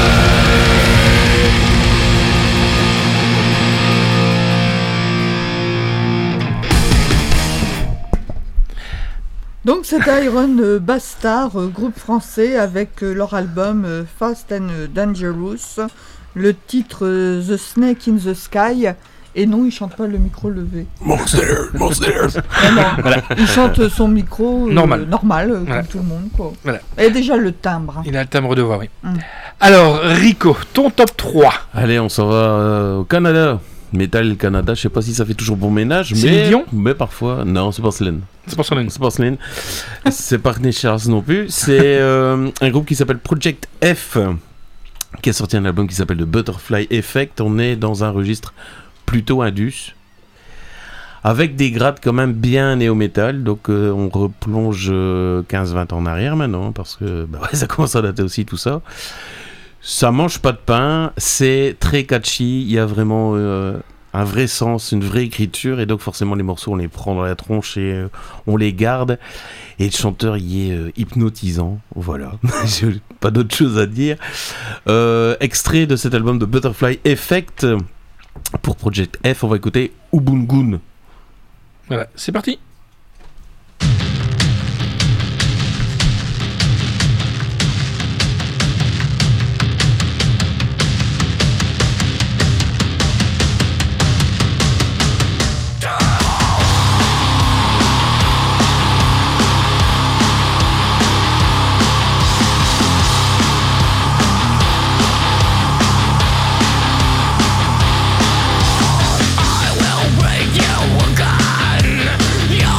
Donc c'est Iron Bastard, groupe français avec leur album Fast and Dangerous, le titre The Snake in the Sky, et non, il chante pas le micro levé. Monsters. Non, voilà. Il chante son micro normal, comme voilà. tout le monde, quoi. Voilà. Et déjà le timbre. Il a le timbre de voix, oui. Alors, Rico, ton top 3. Allez, on s'en va au Canada. Metal Canada, je sais pas si ça fait toujours bon ménage, mais parfois. Non, c'est porcelaine. C'est porcelaine. C'est pas René Charles non plus. C'est un groupe qui s'appelle Project F, qui a sorti un album qui s'appelle The Butterfly Effect. On est dans un registre plutôt indus, avec des grades quand même bien néo-metal. Donc on replonge 15-20 ans en arrière maintenant, parce que ça commence à dater aussi tout ça. Ça mange pas de pain, c'est très catchy, il y a vraiment un vrai sens, une vraie écriture, et donc forcément les morceaux on les prend dans la tronche et on les garde, et le chanteur y est hypnotisant, voilà, j'ai pas d'autre chose à dire. Extrait de cet album de Butterfly Effect pour Project F, on va écouter Ubungun. Voilà, c'est parti. I will break you again.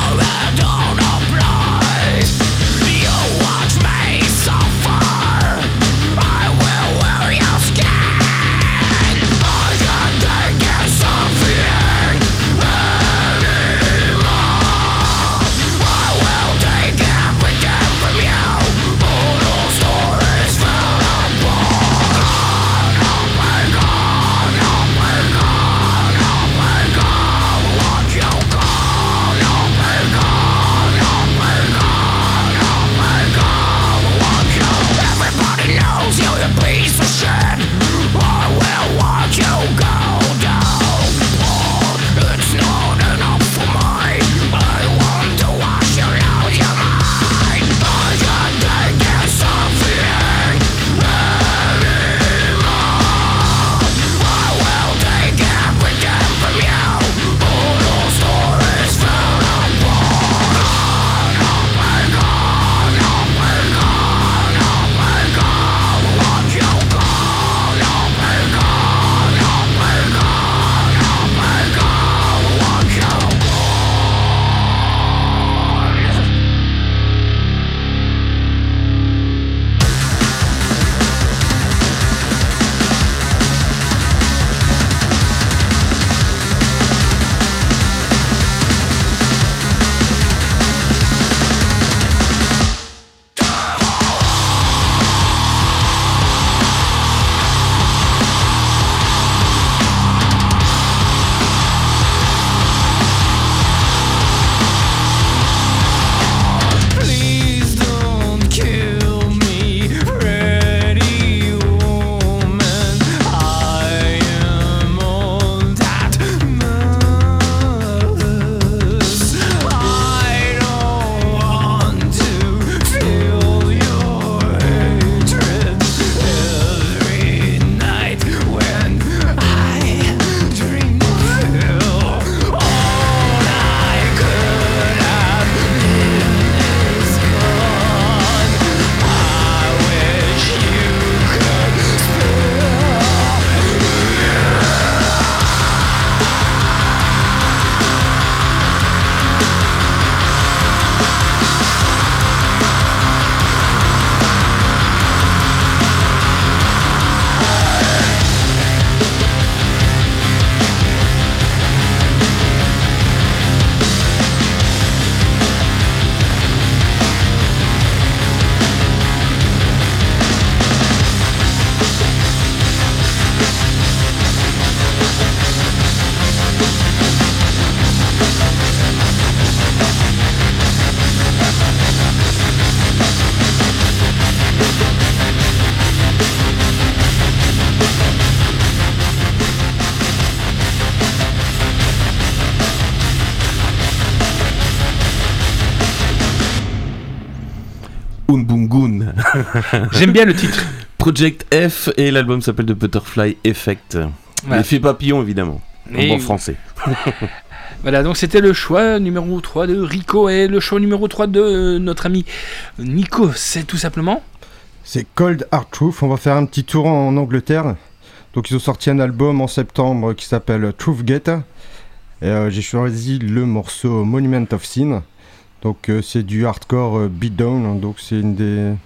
J'aime bien le titre. Project F et l'album s'appelle The Butterfly Effect. Ouais. L'effet papillon évidemment, Et- en bon français. Voilà, donc c'était le choix numéro 3 de Rico et le choix numéro 3 de notre ami Nico, c'est tout simplement C'est Cold Hard Truth. On va faire un petit tour en Angleterre. Donc ils ont sorti un album en septembre qui s'appelle Truth Getter. Et j'ai choisi le morceau Monument of Sin. Donc c'est du hardcore beatdown. Donc c'est une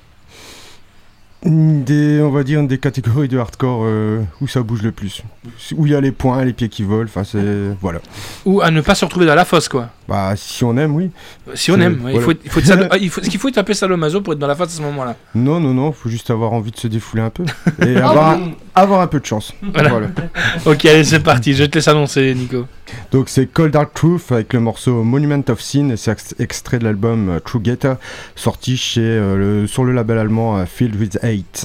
on va dire une des catégories de hardcore où ça bouge le plus. Où il y a les poings, les pieds qui volent. Enfin c'est voilà. ou à ne pas se retrouver dans la fosse quoi. Bah si on aime, oui. Si on C'est- aime, ouais, voilà. est-ce qu'il faut être un peu sadomaso pour être dans la fosse à ce moment-là. Non, faut juste avoir envie de se défouler un peu et avoir un peu de chance. Voilà. Ok, allez, c'est parti, je te laisse annoncer Nico. Donc c'est Cold Hard Truth avec le morceau Monument of Sin et c'est extrait de l'album True Getter sorti sur le label allemand Filled with Hate.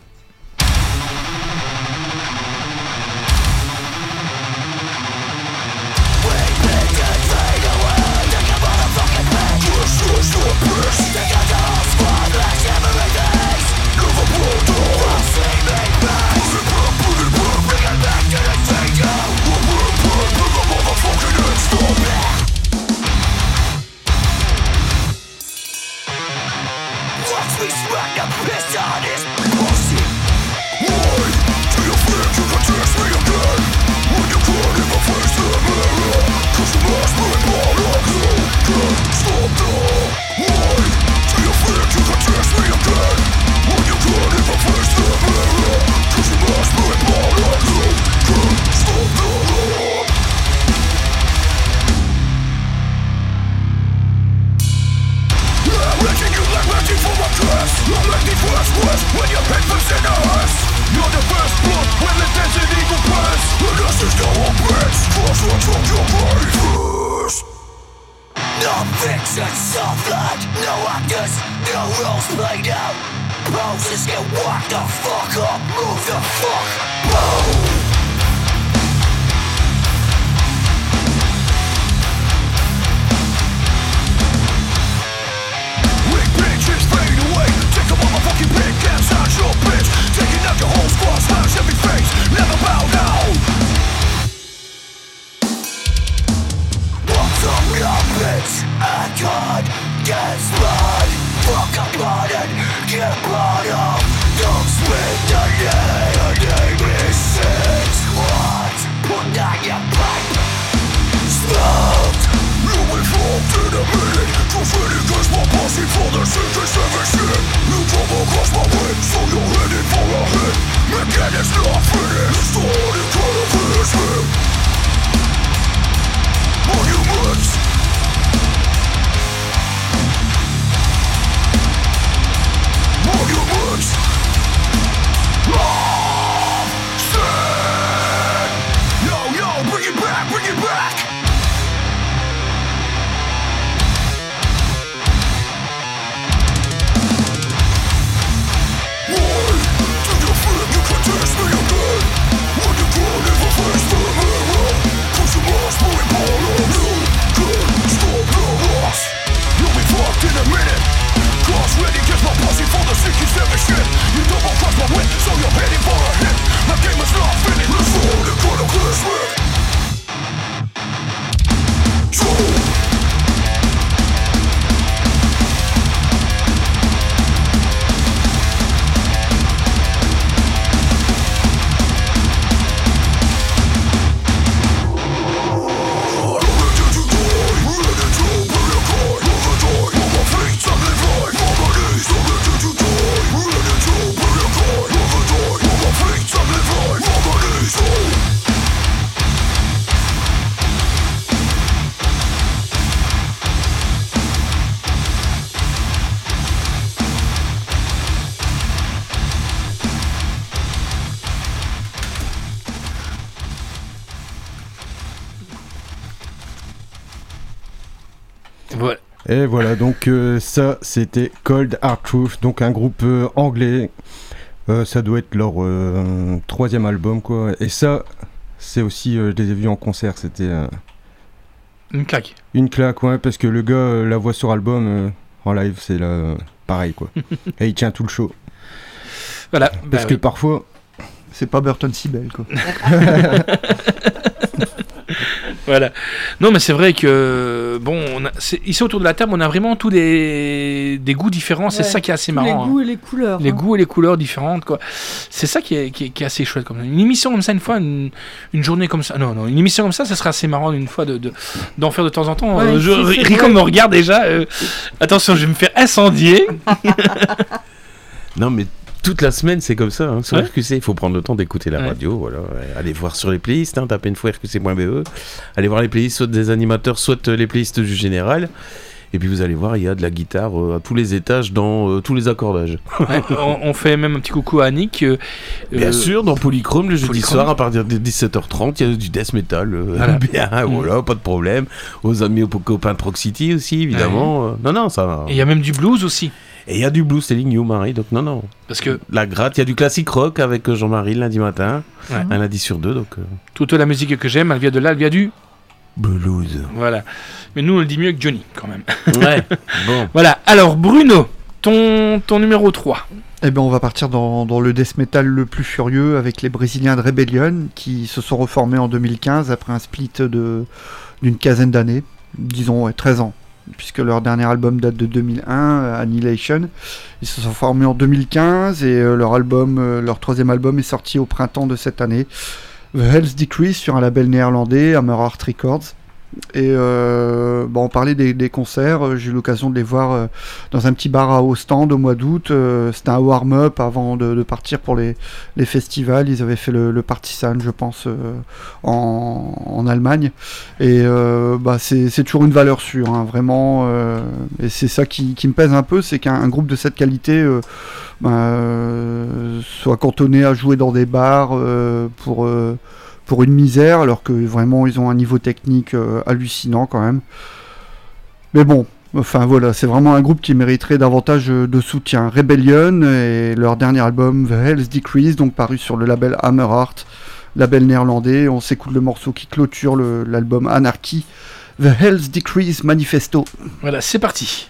Watch me smack the piss on his pussy. Why do you think you can test me again? When you can't even face the mirror? Cause you must be born of you can't stop now. Why do you think you can test me again? When you can't even face the mirror? Cause you must be born of you can't stop now. I'm making you like waiting for my curse. I'm like the first words when your head was in the hearse. You're the first blood when the desert eagle burns. And this is no one breaks. Cross what's on your body first. No fiction suffered. No actors, no roles played out. Poses get walked the fuck up. Move the fuck. Move. Weak bitches fade away. Take a motherfucking pick and sound your bitch. Taking out your whole squad, smash every face. Never bow down. What's up, your bitch? I can't get blood. Fuck up blood and get blood up. Don't speak the name. Your name is six. What? Put down your pipe. Smoked. You'll be fucked in a minute. Confetti gets my pussy for the CK7 shit. You come across my way, so you're headed for a hit. Mechanic's not finished. Starting cataclysm. Monuments. Monuments. Love. Sin. Yo, bring it back, bring it back. Why do you think you can test me again? When you can't even face the mirror? Cause you must be born of you can't stop the rocks. You'll be fucked in a minute. Cause ready gets my pussy for the CK7 shit. You double cross my wit, so you're heading for a hit. My game is not finished. Let's roll the cataclysmic. Voilà. Et voilà, donc ça c'était Cold Hard Truth, donc un groupe anglais. Ça doit être leur troisième album quoi. Et ça, c'est aussi, je les ai vus en concert, c'était Une claque. une claque, ouais, parce que le gars, la voix sur album, en live, c'est pareil quoi. Et il tient tout le show. Voilà. Parce que parfois... C'est pas Burton Sibel, quoi. Voilà. Non, mais c'est vrai que, bon, ici autour de la table, on a vraiment tous des goûts différents. C'est ça qui est assez marrant. Les goûts et les couleurs. Les goûts et les couleurs différentes, quoi. C'est ça qui est assez chouette. Comme ça. Une émission comme ça, une fois, une journée comme ça. Non, une émission comme ça serait assez marrant une fois d'en faire de temps en temps. Ouais, Rico me regarde déjà. Attention, je vais me faire incendier. Non, mais toute la semaine, c'est comme ça. Hein. Sur RQC, il faut prendre le temps d'écouter la radio. Voilà. Allez voir sur les playlists, tapez une fois rqc.be. Allez voir les playlists, soit des animateurs, soit les playlists du général. Et puis vous allez voir, il y a de la guitare à tous les étages, dans tous les accordages. Ouais, on fait même un petit coucou à Annick. Bien sûr, dans Polychrome, le jeudi soir, à partir de 17h30, il y a du death metal. Bien, voilà, pas de problème. Aux amis, aux copains de Rock City aussi, évidemment. Non, ça... Et il y a même du blues aussi. Et il y a du blues, Telling You, Marie, donc non. Parce que la gratte, il y a du classique rock avec Jean-Marie le lundi matin, un lundi sur 2, donc... Toute la musique que j'aime, elle vient de là, elle vient du... blues. Voilà. Mais nous, on le dit mieux que Johnny, quand même. Ouais, bon. Voilà, alors Bruno, ton numéro 3. Eh bien, on va partir dans le death metal le plus furieux avec les Brésiliens de Rebellion qui se sont reformés en 2015 après un split d'une quinzaine d'années, disons 13 ans. Puisque leur dernier album date de 2001, Annihilation. Ils se sont formés en 2015 et leur troisième album est sorti au printemps de cette année. The Hell's Decrease sur un label néerlandais, Hammerheart Records. Et on parlait des concerts, j'ai eu l'occasion de les voir dans un petit bar à Ostende au mois d'août. C'était un warm-up avant de partir pour les festivals. Ils avaient fait le Partisan, je pense, en Allemagne. Et c'est toujours une valeur sûre, hein, vraiment. Et c'est ça qui me pèse un peu, c'est qu'un groupe de cette qualité soit cantonné à jouer dans des bars pour une misère, alors que vraiment ils ont un niveau technique hallucinant quand même. Mais bon, enfin voilà, c'est vraiment un groupe qui mériterait davantage de soutien. Rebellion et leur dernier album The Hell's Decrease, donc paru sur le label Hammerheart, label néerlandais. On s'écoute le morceau qui clôture l'album Anarchy, The Hell's Decrease Manifesto. Voilà, c'est parti.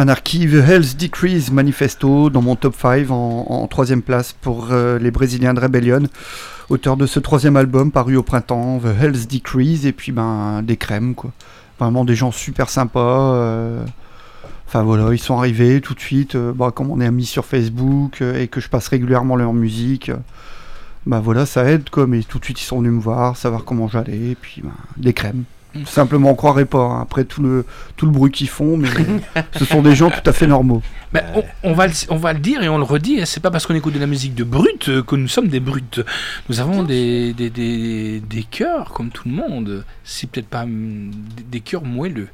Anarchy, The Hell's Decrease Manifesto, dans mon top 5 en 3e place pour les Brésiliens de Rebellion, auteur de ce 3e album paru au printemps, The Hell's Decrease, et puis des crèmes, quoi. Vraiment des gens super sympas. Enfin voilà, ils sont arrivés tout de suite, comme on est amis sur Facebook et que je passe régulièrement leur musique, voilà, ça aide, quoi, mais tout de suite ils sont venus me voir, savoir comment j'allais, et puis des crèmes. Tout simplement, on croirait pas, hein, après tout le bruit qu'ils font, mais ce sont des gens tout à fait normaux. On va le dire et on le redit, hein, c'est pas parce qu'on écoute de la musique de brutes que nous sommes des brutes. Nous avons des cœurs comme tout le monde, si peut-être pas des cœurs moelleux.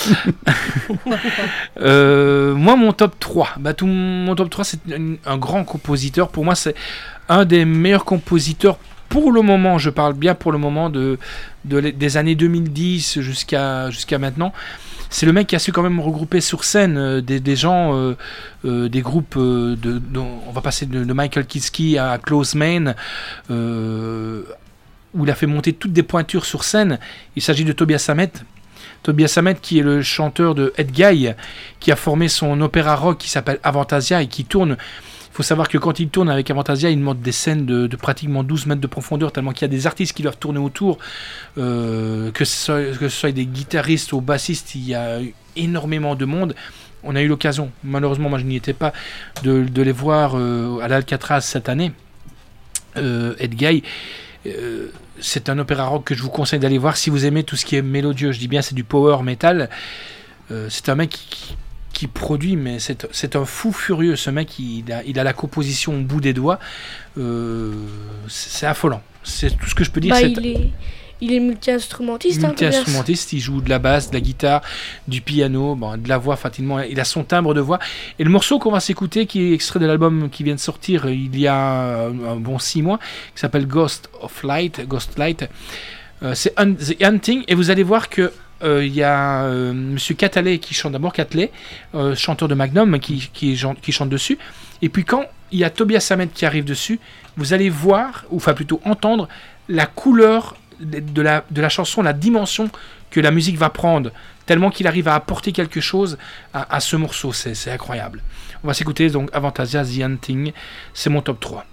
Moi, mon top 3, mon top 3, c'est un grand compositeur. Pour moi, c'est un des meilleurs compositeurs pour le moment, je parle bien pour le moment des années 2010 jusqu'à maintenant. C'est le mec qui a su quand même regrouper sur scène des gens, des groupes, on va passer de Michael Kiske à Close Main, où il a fait monter toutes des pointures sur scène. Il s'agit de Tobias Sammet. Tobias Sammet qui est le chanteur de Edguy, qui a formé son opéra rock qui s'appelle Avantasia et qui tourne. Il faut savoir que quand il tourne avec Avantasia, il monte des scènes de pratiquement 12 mètres de profondeur, tellement qu'il y a des artistes qui doivent tourner autour, que ce soit des guitaristes ou bassistes, il y a énormément de monde. On a eu l'occasion, malheureusement moi je n'y étais pas, de les voir à l'Alcatraz cette année. Edguy, c'est un opéra rock que je vous conseille d'aller voir si vous aimez tout ce qui est mélodieux. Je dis bien c'est du power metal. C'est un mec qui produit, mais c'est un fou furieux. Ce mec, il a la composition au bout des doigts. C'est affolant. C'est tout ce que je peux dire. Il est multi-instrumentiste. Multi-instrumentiste, il joue de la basse, de la guitare, du piano, de la voix, fatinement. Il a son timbre de voix. Et le morceau qu'on va s'écouter, qui est extrait de l'album qui vient de sortir il y a un bon 6 mois, qui s'appelle Ghost Light, c'est The Hunting, et vous allez voir que il y a Monsieur Catalet qui chante d'abord, Catalet, chanteur de Magnum, qui chante dessus. Et puis quand il y a Tobias Sammet qui arrive dessus, vous allez voir, ou enfin plutôt entendre, la couleur de la chanson, la dimension que la musique va prendre, tellement qu'il arrive à apporter quelque chose à ce morceau. C'est incroyable. On va s'écouter donc Avantasia, The Hunting, c'est mon top 3.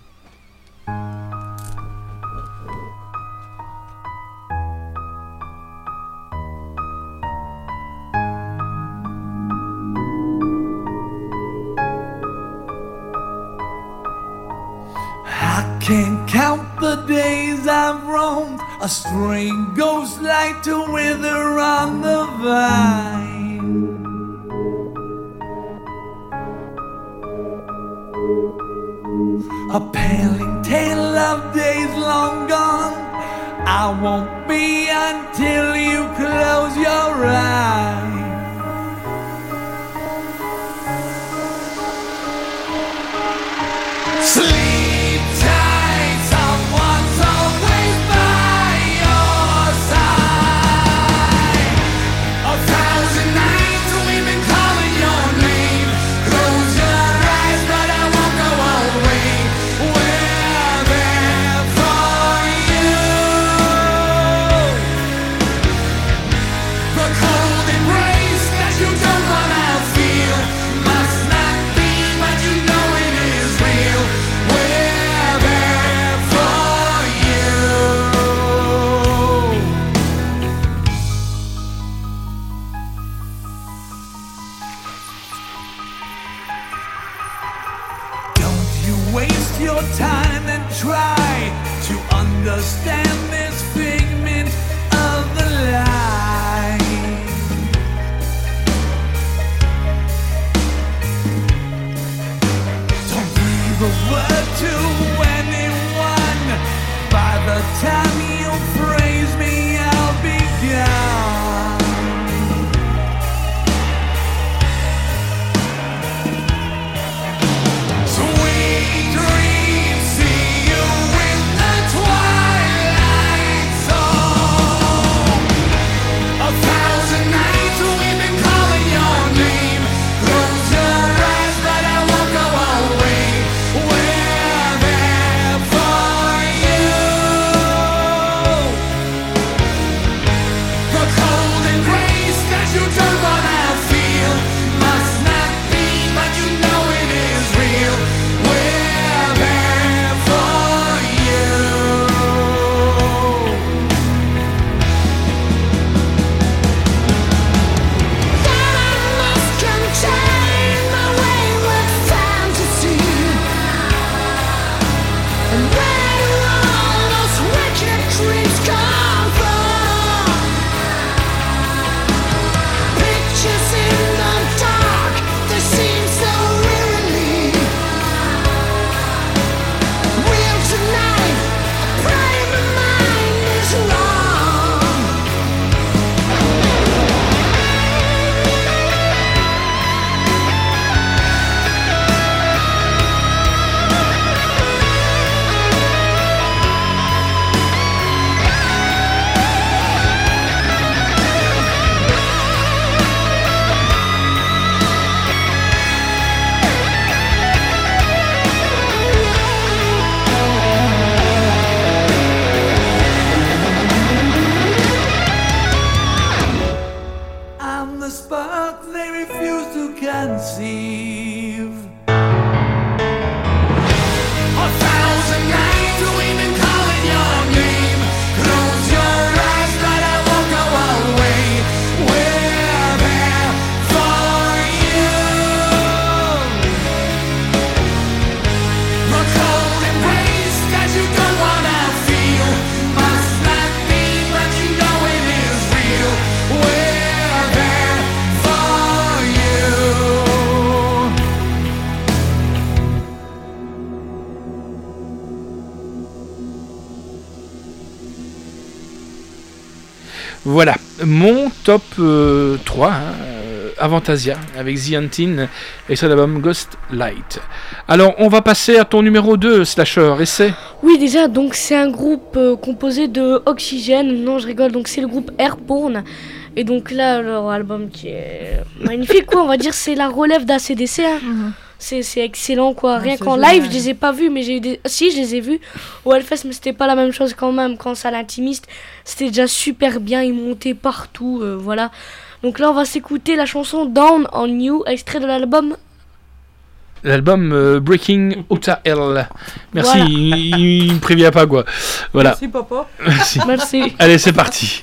Can't count the days I've roamed a string ghost light to wither on the vine. A paling tale of days long gone. I won't be until you close your eyes. Sleep. Voilà, mon top 3, Avantasia, avec The Hunting et son album Ghost Light. Alors, on va passer à ton numéro 2, Slasher, et c'est... Oui, déjà, donc c'est un groupe composé de Oxygène, non je rigole, donc c'est le groupe Airborne. Et donc là, leur album qui est magnifique, quoi, on va dire, c'est la relève d'ACDC, hein. C'est excellent, quoi. Rien qu'en live, je les ai pas vus, mais j'ai eu des... Si, je les ai vus au Hellfest, mais c'était pas la même chose quand même. Quand c'est à l'intimiste, c'était déjà super bien, ils montaient partout, voilà. Donc là, on va s'écouter la chanson Down on You, extrait de l'album Breaking Outer Hell. Merci, Voilà. il me prévient pas, quoi. Voilà. Merci, papa. Merci. Merci. Allez, c'est parti.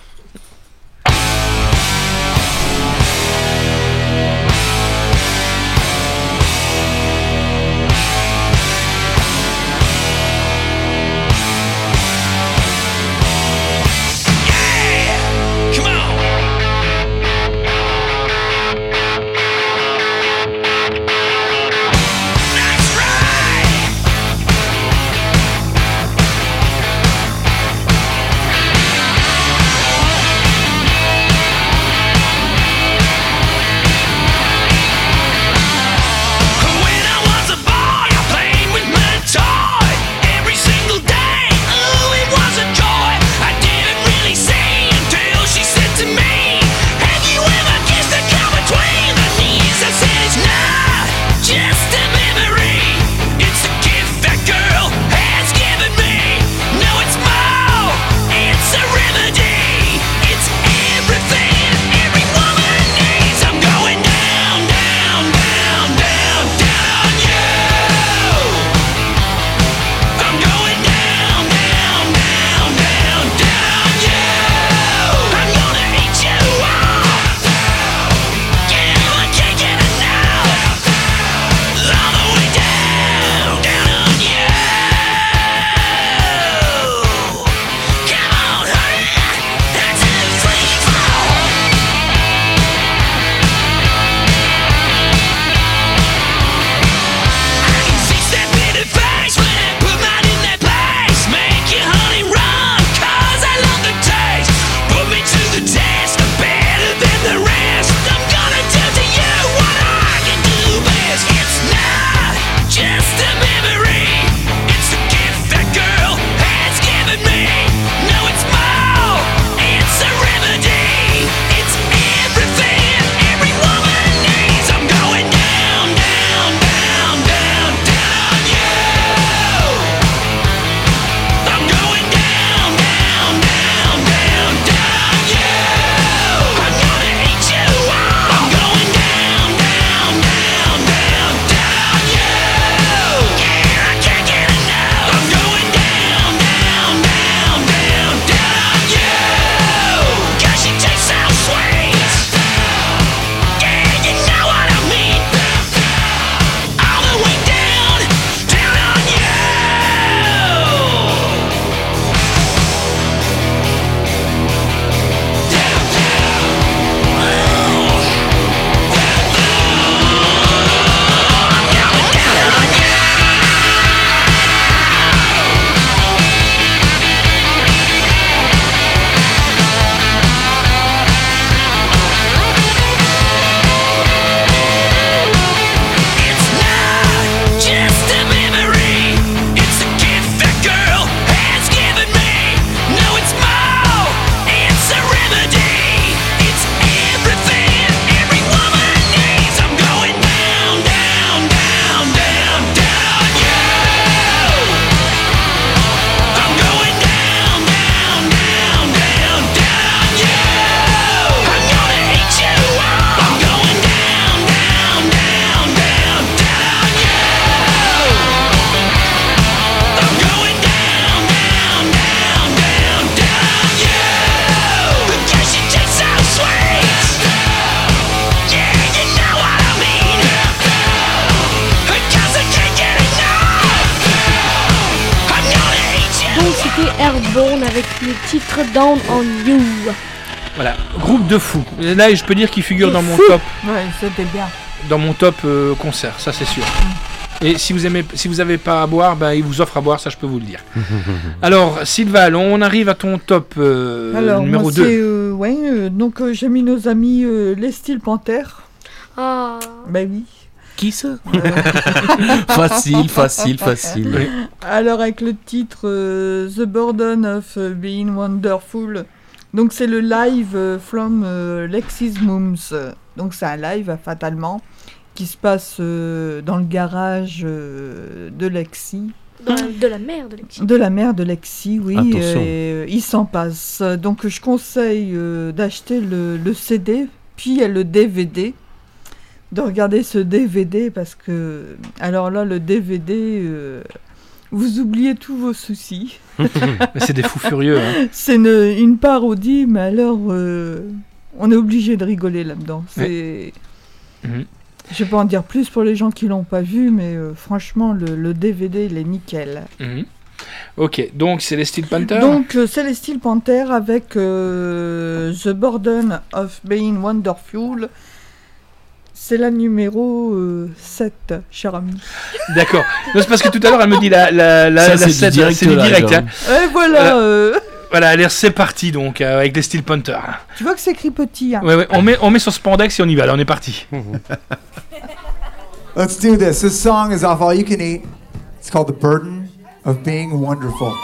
Airborne avec le titre Down on You. Voilà, groupe de fous. Là, je peux dire qu'il figure dans mon fou. top. Ouais, c'était bien. Dans mon top concert, ça c'est sûr. Et si vous avez pas à boire, ben il vous offre à boire, ça je peux vous le dire. Alors Sylvain, on arrive à ton top Alors, numéro moi, 2. C'est ouais, donc j'ai mis nos amis les Steel Panthers. Ah. Ben oui. Qui ça? Facile. Oui. Alors avec le titre The Burden of Being Wonderful. Donc c'est le live from Lexi's Moms. Donc c'est un live fatalement qui se passe dans le garage de Lexi. De la mère de Lexi. De la mère de Lexi, oui. Il s'en passe. Donc je conseille d'acheter le CD, puis le DVD. De regarder ce DVD parce que... Alors là, le DVD... vous oubliez tous vos soucis. C'est des fous furieux. Hein. C'est une parodie, mais alors... on est obligé de rigoler là-dedans. C'est... Ouais. Je vais pas en dire plus pour les gens qui l'ont pas vu, mais franchement, le DVD, il est nickel. Ok, donc c'est les Steel Panthers. Donc c'est les Steel Panthers avec The Burden of Being Wonderful. C'est la numéro 7, cher ami. D'accord. Non, c'est parce que tout à l'heure, elle me dit la 7, c'est du direct. Hein. Et voilà. Voilà, allez, c'est parti donc, avec les Steel Panthers. Tu vois que c'est écrit petit. Hein. Ouais, on met sur Spandex et on y va, là, on est parti. Let's do this. This song is off All You Can Eat. It's called The Burden of Being Wonderful.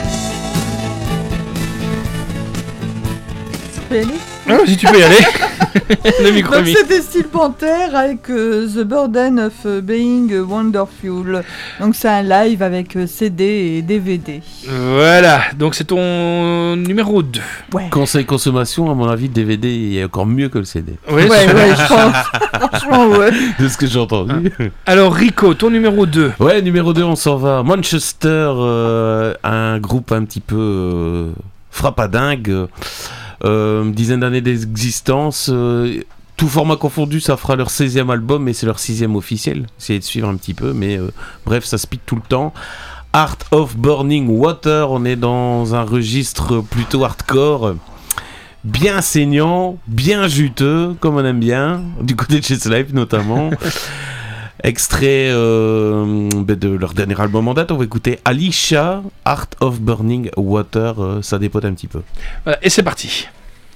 Si tu peux y aller. Le micro Donc mis. c'était Steel Panther avec The Burden of Being Wonderful. Donc c'est un live avec CD et DVD. Voilà, donc c'est ton numéro 2. Ouais. Conseil consommation, à mon avis, le DVD est encore mieux que le CD. Ouais, Ouais, je pense. Franchement, ouais. De ce que j'ai entendu. Alors Rico, ton numéro 2. Ouais, numéro 2, on s'en va. Manchester, un groupe un petit peu frappadingue. Une dizaine d'années d'existence. Tout format confondu, ça fera leur 16e album, et c'est leur 6e officiel. Essayez de suivre un petit peu, mais bref, ça se pique tout le temps. Art of Burning Water, on est dans un registre plutôt hardcore. Bien saignant, bien juteux, comme on aime bien, du côté de chez Life notamment. Extrait de leur dernier album en date, on va écouter Alicia, Art of Burning Water, ça dépote un petit peu. Voilà, et c'est parti.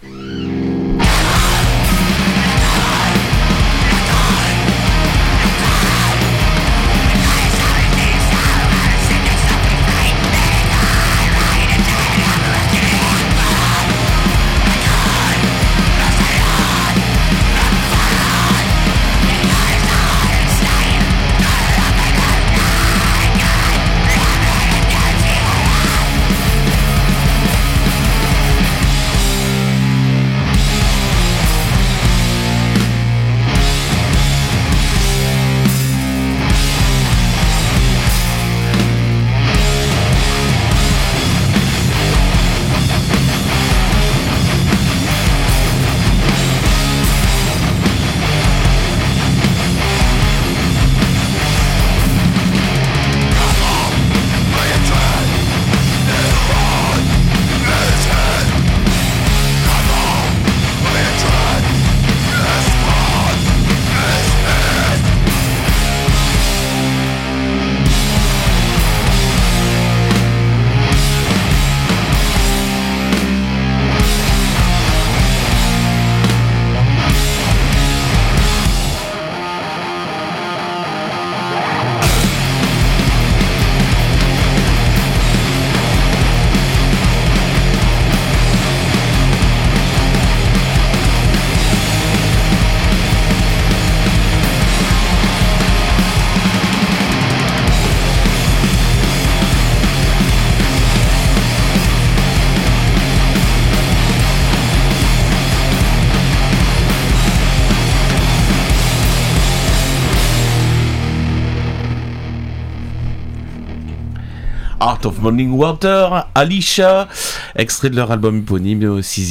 Art of Burning Water, Alicia, extrait de leur album éponyme,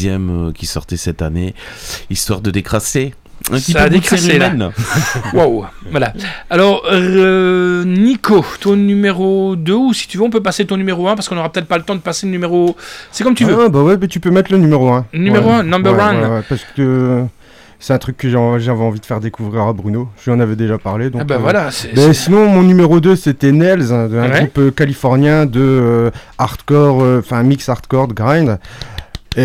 6e qui sortait cette année, histoire de décrasser un petit Ça a peu décrassé là. Waouh, voilà. Alors, Nico, ton numéro 2, ou si tu veux, on peut passer ton numéro 1, parce qu'on n'aura peut-être pas le temps de passer le numéro. C'est comme tu veux. Ah, bah ouais, mais tu peux mettre le numéro 1. Numéro 1, number 1. Ouais, parce que c'est un truc que j'avais envie de faire découvrir à Bruno. Je lui en avais déjà parlé. Donc, Ah bah voilà. sinon, mon numéro 2, c'était Nails, un Ouais. groupe californien de hardcore, enfin mix hardcore, grind. Et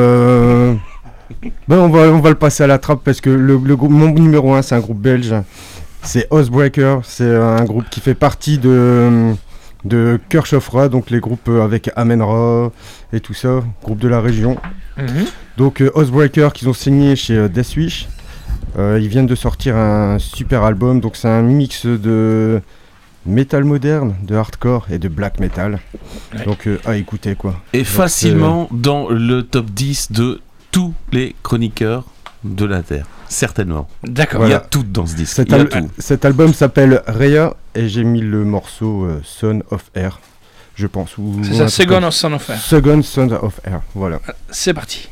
on va le passer à la trappe parce que mon numéro 1, c'est un groupe belge. C'est Oathbreaker. C'est un groupe qui fait partie de Kirchhoffra, donc les groupes avec Amen-Ra et tout ça, groupe de la région. Donc Oathbreaker qu'ils ont signé chez Deathwish. Ils viennent de sortir un super album, donc c'est un mix de métal moderne, de hardcore et de black metal. Ouais. Donc à écouter quoi. Et donc, facilement dans le top 10 de tous les chroniqueurs de la Terre. Certainement. D'accord. Voilà. Il y a tout dans ce disque. Cet album s'appelle Rhea et j'ai mis le morceau Son of Air, je pense. C'est ça, Second Son of Air. Second Son of Air, voilà. C'est parti.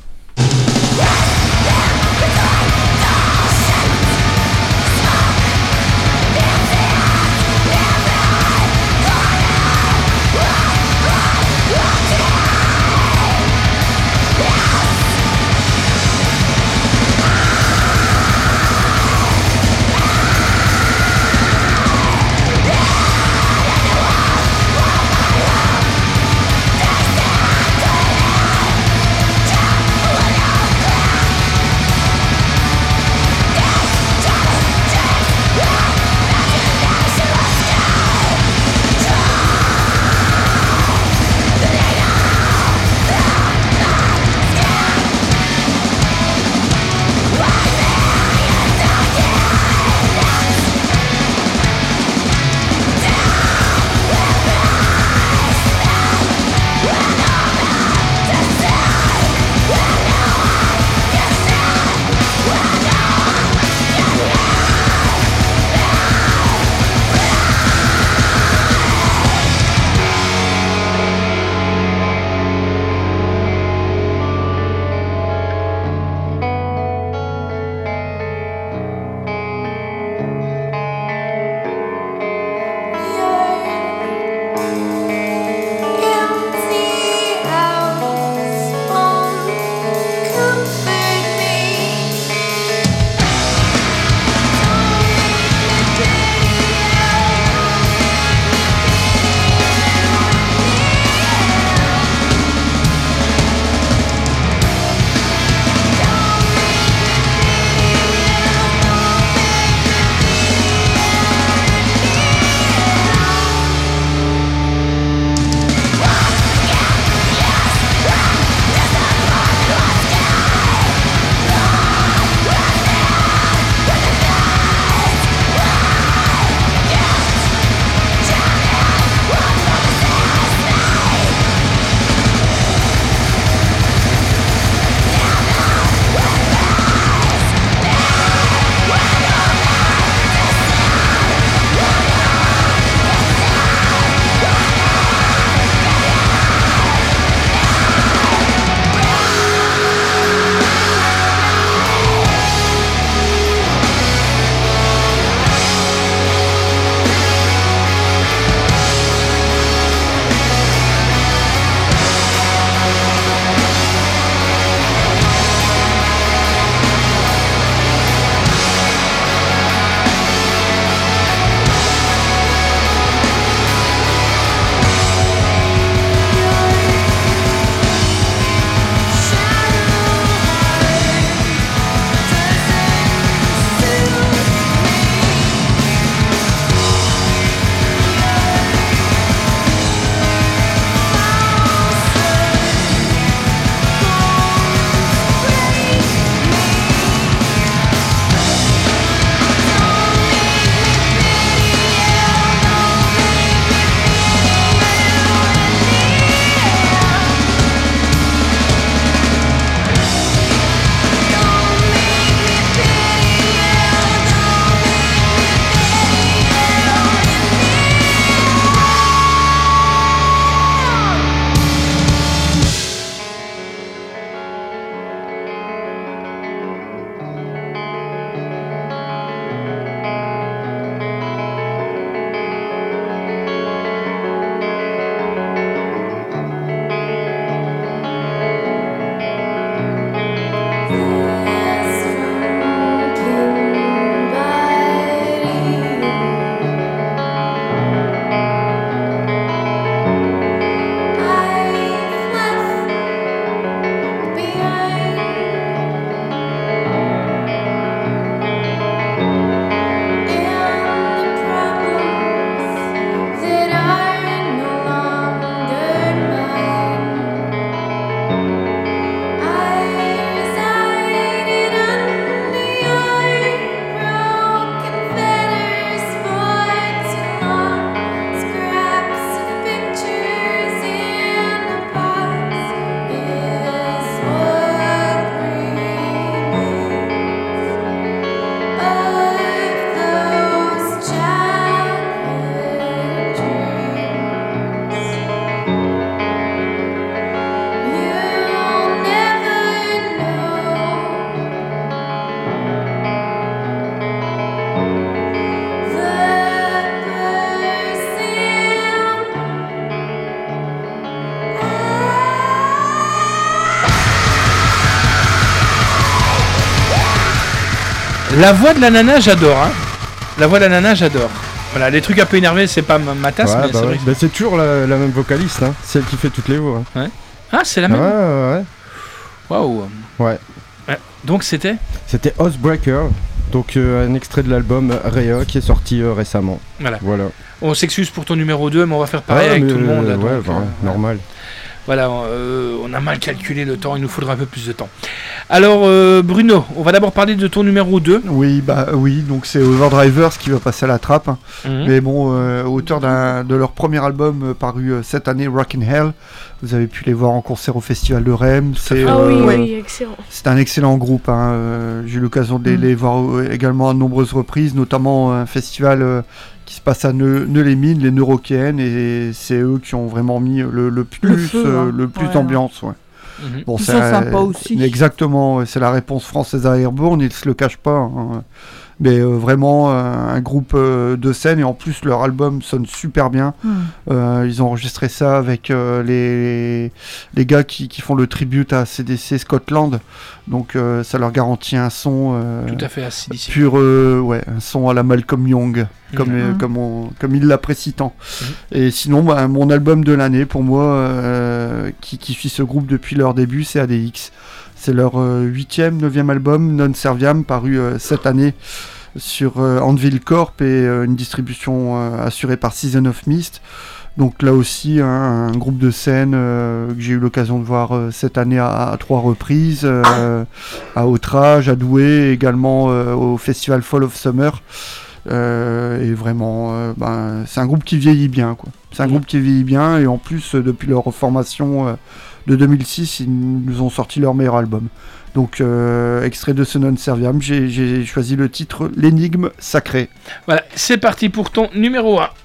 La voix de la nana, j'adore. Hein. La voix de la nana, j'adore. Voilà, les trucs un peu énervés, c'est pas ma tasse, mais c'est vrai. C'est toujours la même vocaliste, hein. C'est elle qui fait toutes les voix. Hein. Ouais. Ah, c'est la même. Ouais. Waouh. Ouais. Donc c'était Housebreaker, donc un extrait de l'album Rhea qui est sorti récemment. Voilà. On s'excuse pour ton numéro 2, mais on va faire pareil avec tout le monde. Là, ouais, normal. Voilà, on a mal calculé le temps, il nous faudra un peu plus de temps. Alors Bruno, on va d'abord parler de ton numéro 2. Oui, donc c'est Overdrivers qui va passer à la trappe. Mais bon, auteur de leur premier album paru cette année, Rockin' Hell, vous avez pu les voir en concert au Festival de Reims. Oui, excellent. C'est un excellent groupe. J'ai eu l'occasion de les voir également à de nombreuses reprises, notamment un festival qui se passe à Neux-les-Mines, les Neurokéennes, et c'est eux qui ont vraiment mis le plus d'ambiance. Ouais. Bon, ils sont sympas aussi. Exactement, c'est la réponse française à Airborne, ils ne se le cachent pas. Hein. Mais vraiment un groupe de scène, et en plus leur album sonne super bien. Ils ont enregistré ça avec les gars qui font le tribute à CDC Scotland, donc ça leur garantit un son tout à fait ACDC pur, un son à la Malcolm Young, comme il l'apprécie tant. Et sinon, mon album de l'année pour moi, qui suit ce groupe depuis leur début, c'est ADX. C'est leur 8e, 9e album, Non Serviam, paru cette année sur Anvil Corp et une distribution assurée par Season of Mist. Donc là aussi, un groupe de scène que j'ai eu l'occasion de voir cette année à 3 reprises, à Outrage, à Douai, également au festival Fall of Summer. Et vraiment, c'est un groupe qui vieillit bien, quoi. C'est un groupe qui vieillit bien, et en plus, depuis leur formation de 2006, ils nous ont sorti leur meilleur album. Donc, extrait de ce Non Serviam, j'ai choisi le titre L'énigme sacrée. Voilà, c'est parti pour ton numéro 1.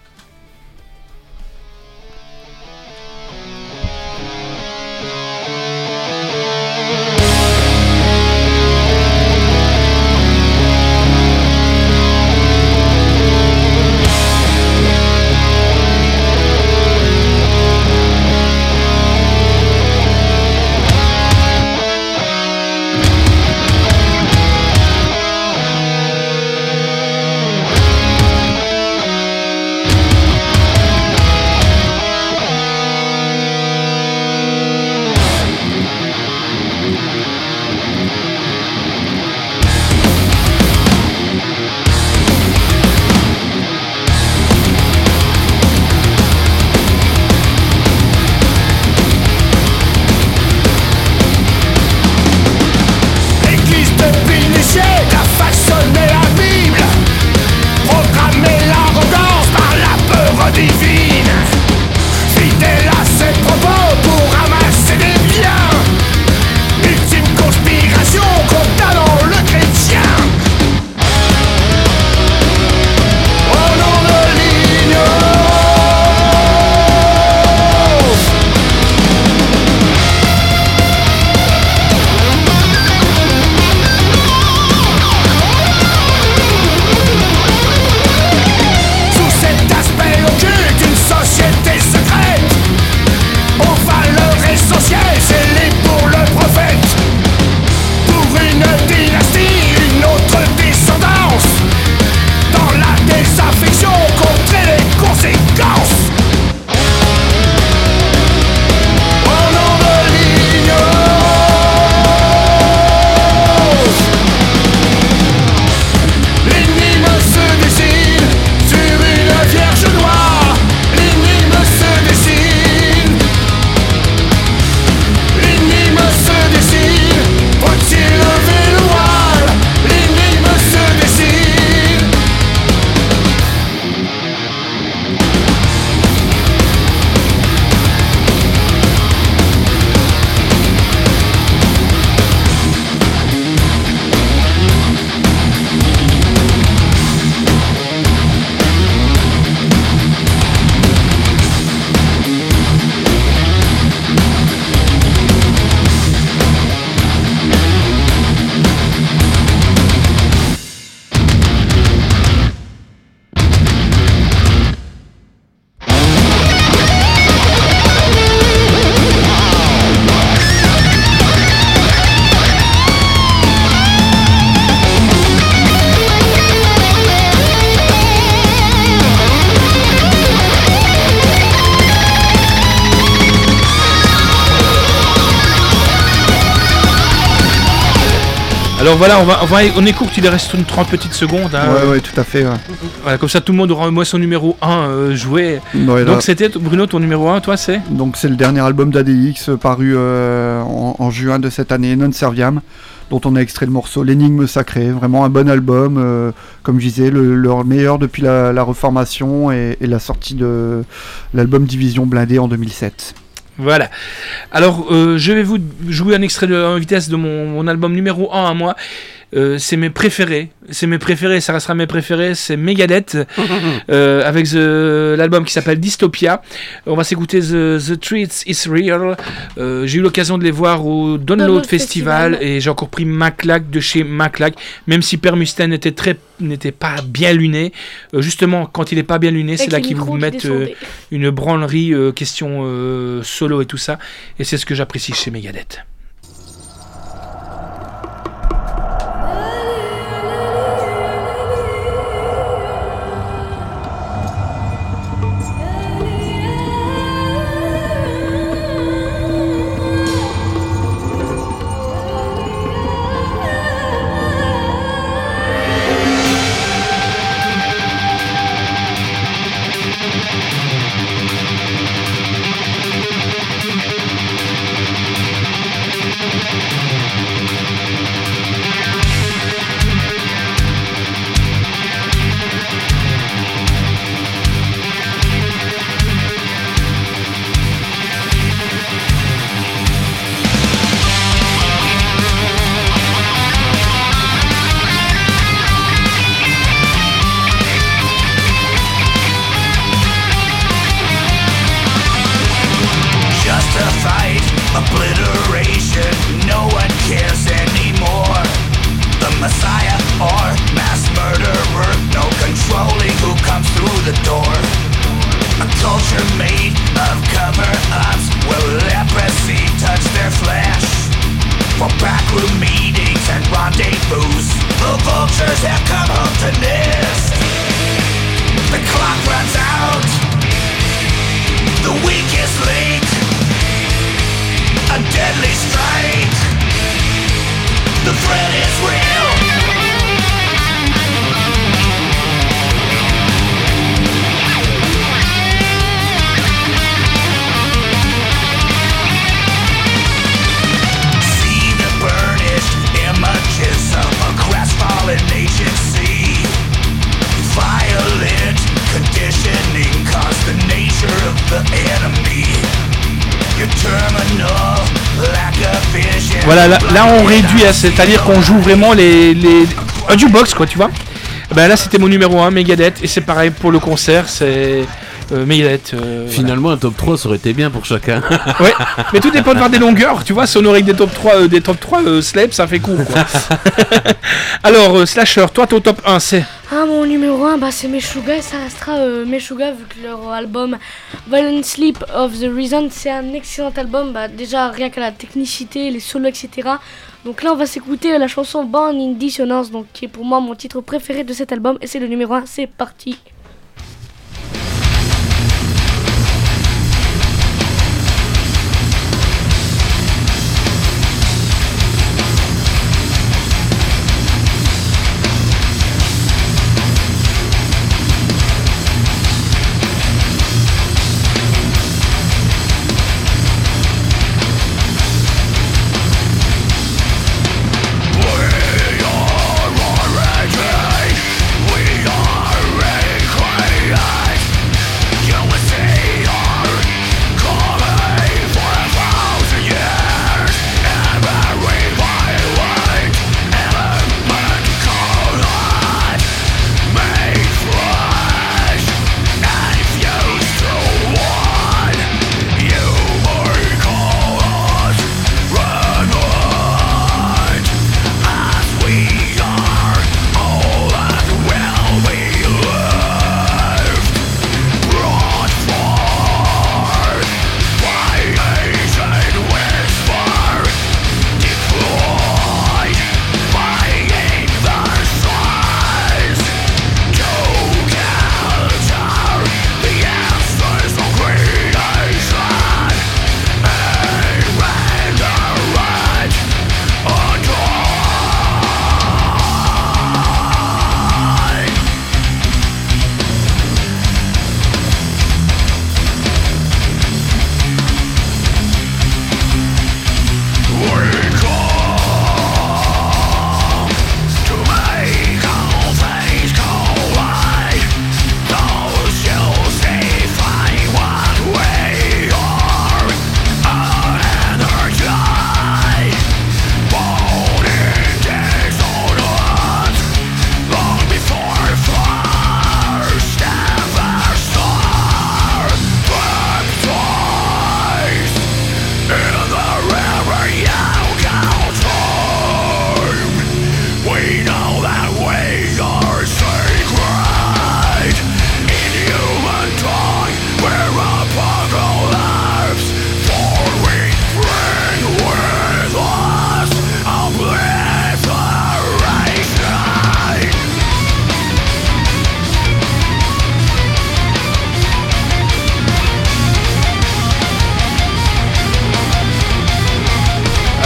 Alors voilà, on est court, il reste une 30 petites secondes. Hein, ouais, tout à fait. Ouais. Voilà, comme ça tout le monde aura au moins son numéro 1 joué. Ouais, donc c'était, Bruno, ton numéro 1, toi c'est ? Donc c'est le dernier album d'ADX paru en juin de cette année, Non Serviam, dont on a extrait le morceau L'énigme sacrée. Vraiment un bon album, comme je disais, leur meilleur depuis la reformation et la sortie de l'album Division Blindée en 2007. Voilà. Alors, je vais vous jouer un extrait en vitesse de mon album numéro 1 à moi. C'est mes préférés, ça restera mes préférés, c'est Megadeth avec l'album qui s'appelle Dystopia. On va s'écouter The Treats Is Real. J'ai eu l'occasion de les voir au Download Festival et j'ai encore pris Maclac de chez Maclac, même si Per Mustaine n'était pas bien luné. Justement, quand il n'est pas bien luné, c'est là qu'ils vous mettent une branlerie question solo et tout ça, et c'est ce que j'apprécie chez Megadeth. Voilà, là on réduit, c'est-à-dire qu'on joue vraiment un jukebox, quoi, tu vois. Ben là c'était mon numéro 1, Megadeth, et c'est pareil pour le concert, c'est Megadeth. Finalement, un top 3 ça aurait été bien pour chacun. Ouais, mais tout dépend de voir des longueurs, tu vois, si on aurait des top 3 slaps, ça fait court, quoi. Alors, Slasher, toi ton top 1 c'est ? Mon numéro 1, c'est Meshuggah, et ça restera Meshuggah, vu que leur album Violent Sleep of the Reason, c'est un excellent album, déjà rien qu'à la technicité, les solos, etc. Donc là on va s'écouter la chanson Born in Dissonance, donc, qui est pour moi mon titre préféré de cet album, et c'est le numéro 1, c'est parti. We are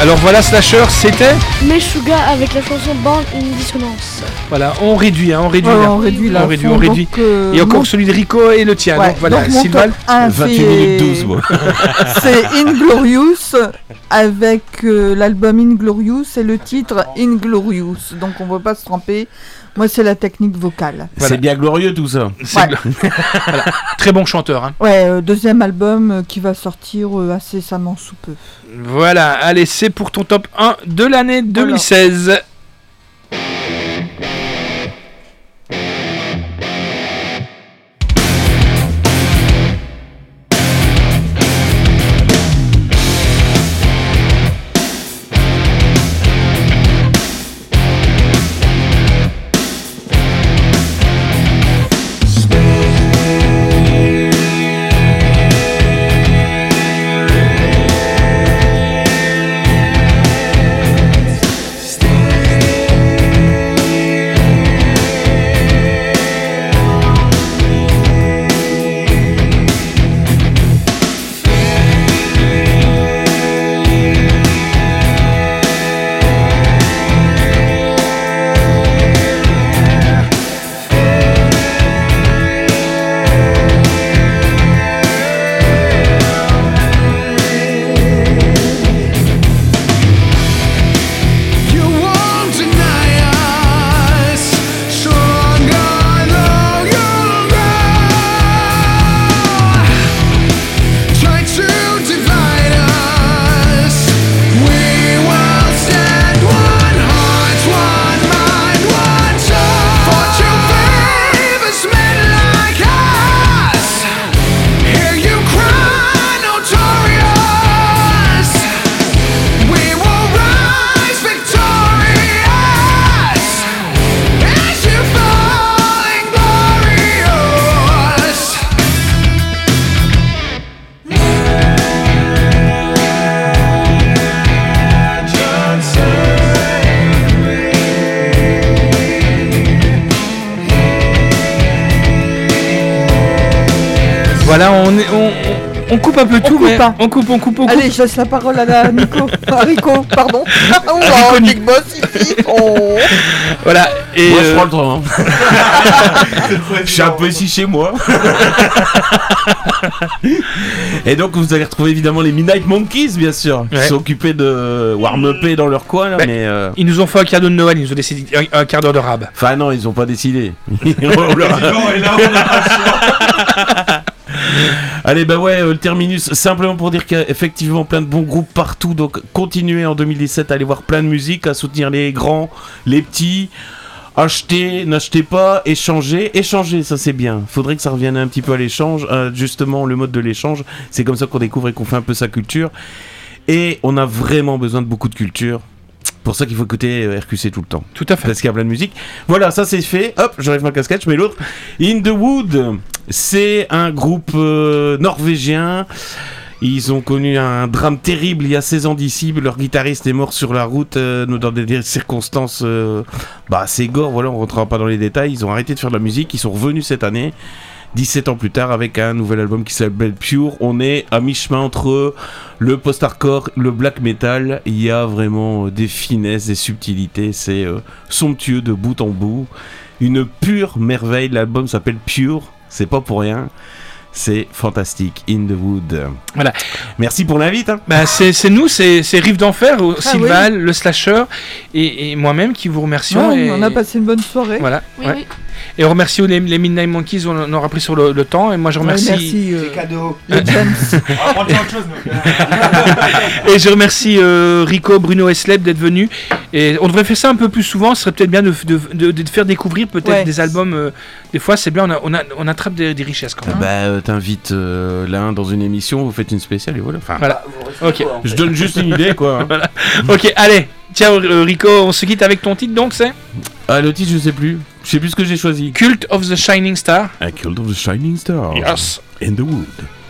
Alors voilà, Slasher, c'était Meshuggah avec la chanson Born in Dissonance. Voilà, on réduit. On réduit là. On réduit. Et encore celui de Rico et le tien. Ouais, donc voilà, donc mon Sylvain. top 1, 28 minutes 12, moi. c'est Inglorious avec l'album Inglorious et le titre Inglorious. Donc on ne va pas se tromper. Moi, c'est la technique vocale. Voilà. C'est bien glorieux tout ça. Voilà. Très bon chanteur. Hein. Ouais, deuxième album qui va sortir incessamment sous peu. Voilà, allez, c'est pour ton top 1 de l'année 2016. Voilà, on coupe un peu tout, mais on coupe. Allez, je laisse la parole à Nico. Rico, pardon. Rico, Big Boss ici. Oh. Voilà. Et moi, je prends le temps. Je suis un peu ici chez moi. Et donc, vous allez retrouver évidemment les Midnight Monkeys, bien sûr, qui sont occupés de warm-upper dans leur coin. Là, mais ils nous ont fait un cadeau de Noël, ils nous ont décidé un quart d'heure de rab. Enfin, non, ils n'ont pas décidé. Allez, bah ouais, le terminus, simplement pour dire qu'il y a effectivement plein de bons groupes partout, donc continuez en 2017 à aller voir plein de musique, à soutenir les grands, les petits, achetez, n'achetez pas, échangez, ça c'est bien, faudrait que ça revienne un petit peu à l'échange, justement le mode de l'échange, c'est comme ça qu'on découvre et qu'on fait un peu sa culture, et on a vraiment besoin de beaucoup de culture. Pour ça qu'il faut écouter RQC tout le temps. Tout à fait. Parce qu'il y a plein de musique. Voilà, ça c'est fait. Hop, j'enlève ma casquette, je mets l'autre. In the Wood, c'est un groupe norvégien. Ils ont connu un drame terrible il y a 16 ans d'ici. Leur guitariste est mort sur la route dans des circonstances assez gore. Voilà, on rentrera pas dans les détails. Ils ont arrêté de faire de la musique. Ils sont revenus cette année. 17 ans plus tard avec un nouvel album qui s'appelle Pure. On est à mi-chemin entre le post-hardcore, le black metal. Il y a vraiment des finesses, des subtilités. C'est somptueux de bout en bout. Une pure merveille. L'album s'appelle Pure. C'est pas pour rien. C'est fantastique. In the Wood. Voilà. Merci pour l'invite. Hein. Bah, c'est nous, c'est Rive d'Enfer, Sylval, le Slasher et moi-même qui vous remercions. Ouais, on a passé une bonne soirée. Voilà. Oui, ouais. oui. Et on remercie les Midnight Monkeys, on aura pris sur le temps. Et moi je remercie. Merci. C'est cadeau. Les James. On va prendre autre chose. Et je remercie Rico, Bruno et Sleb d'être venus. Et on devrait faire ça un peu plus souvent. Ce serait peut-être bien de faire découvrir peut-être des albums. Des fois, c'est bien, on attrape des richesses quand même. T'invites l'un dans une émission, vous faites une spéciale et voilà. Enfin, voilà. Ok. Je donne juste une idée, quoi. Hein. Voilà. Ok, allez. Tiens, Rico, on se quitte avec ton titre donc, c'est le titre, je sais plus. Je sais plus ce que j'ai choisi. Cult of the Shining Star. A Cult of the Shining Star. Yes. In the Wood.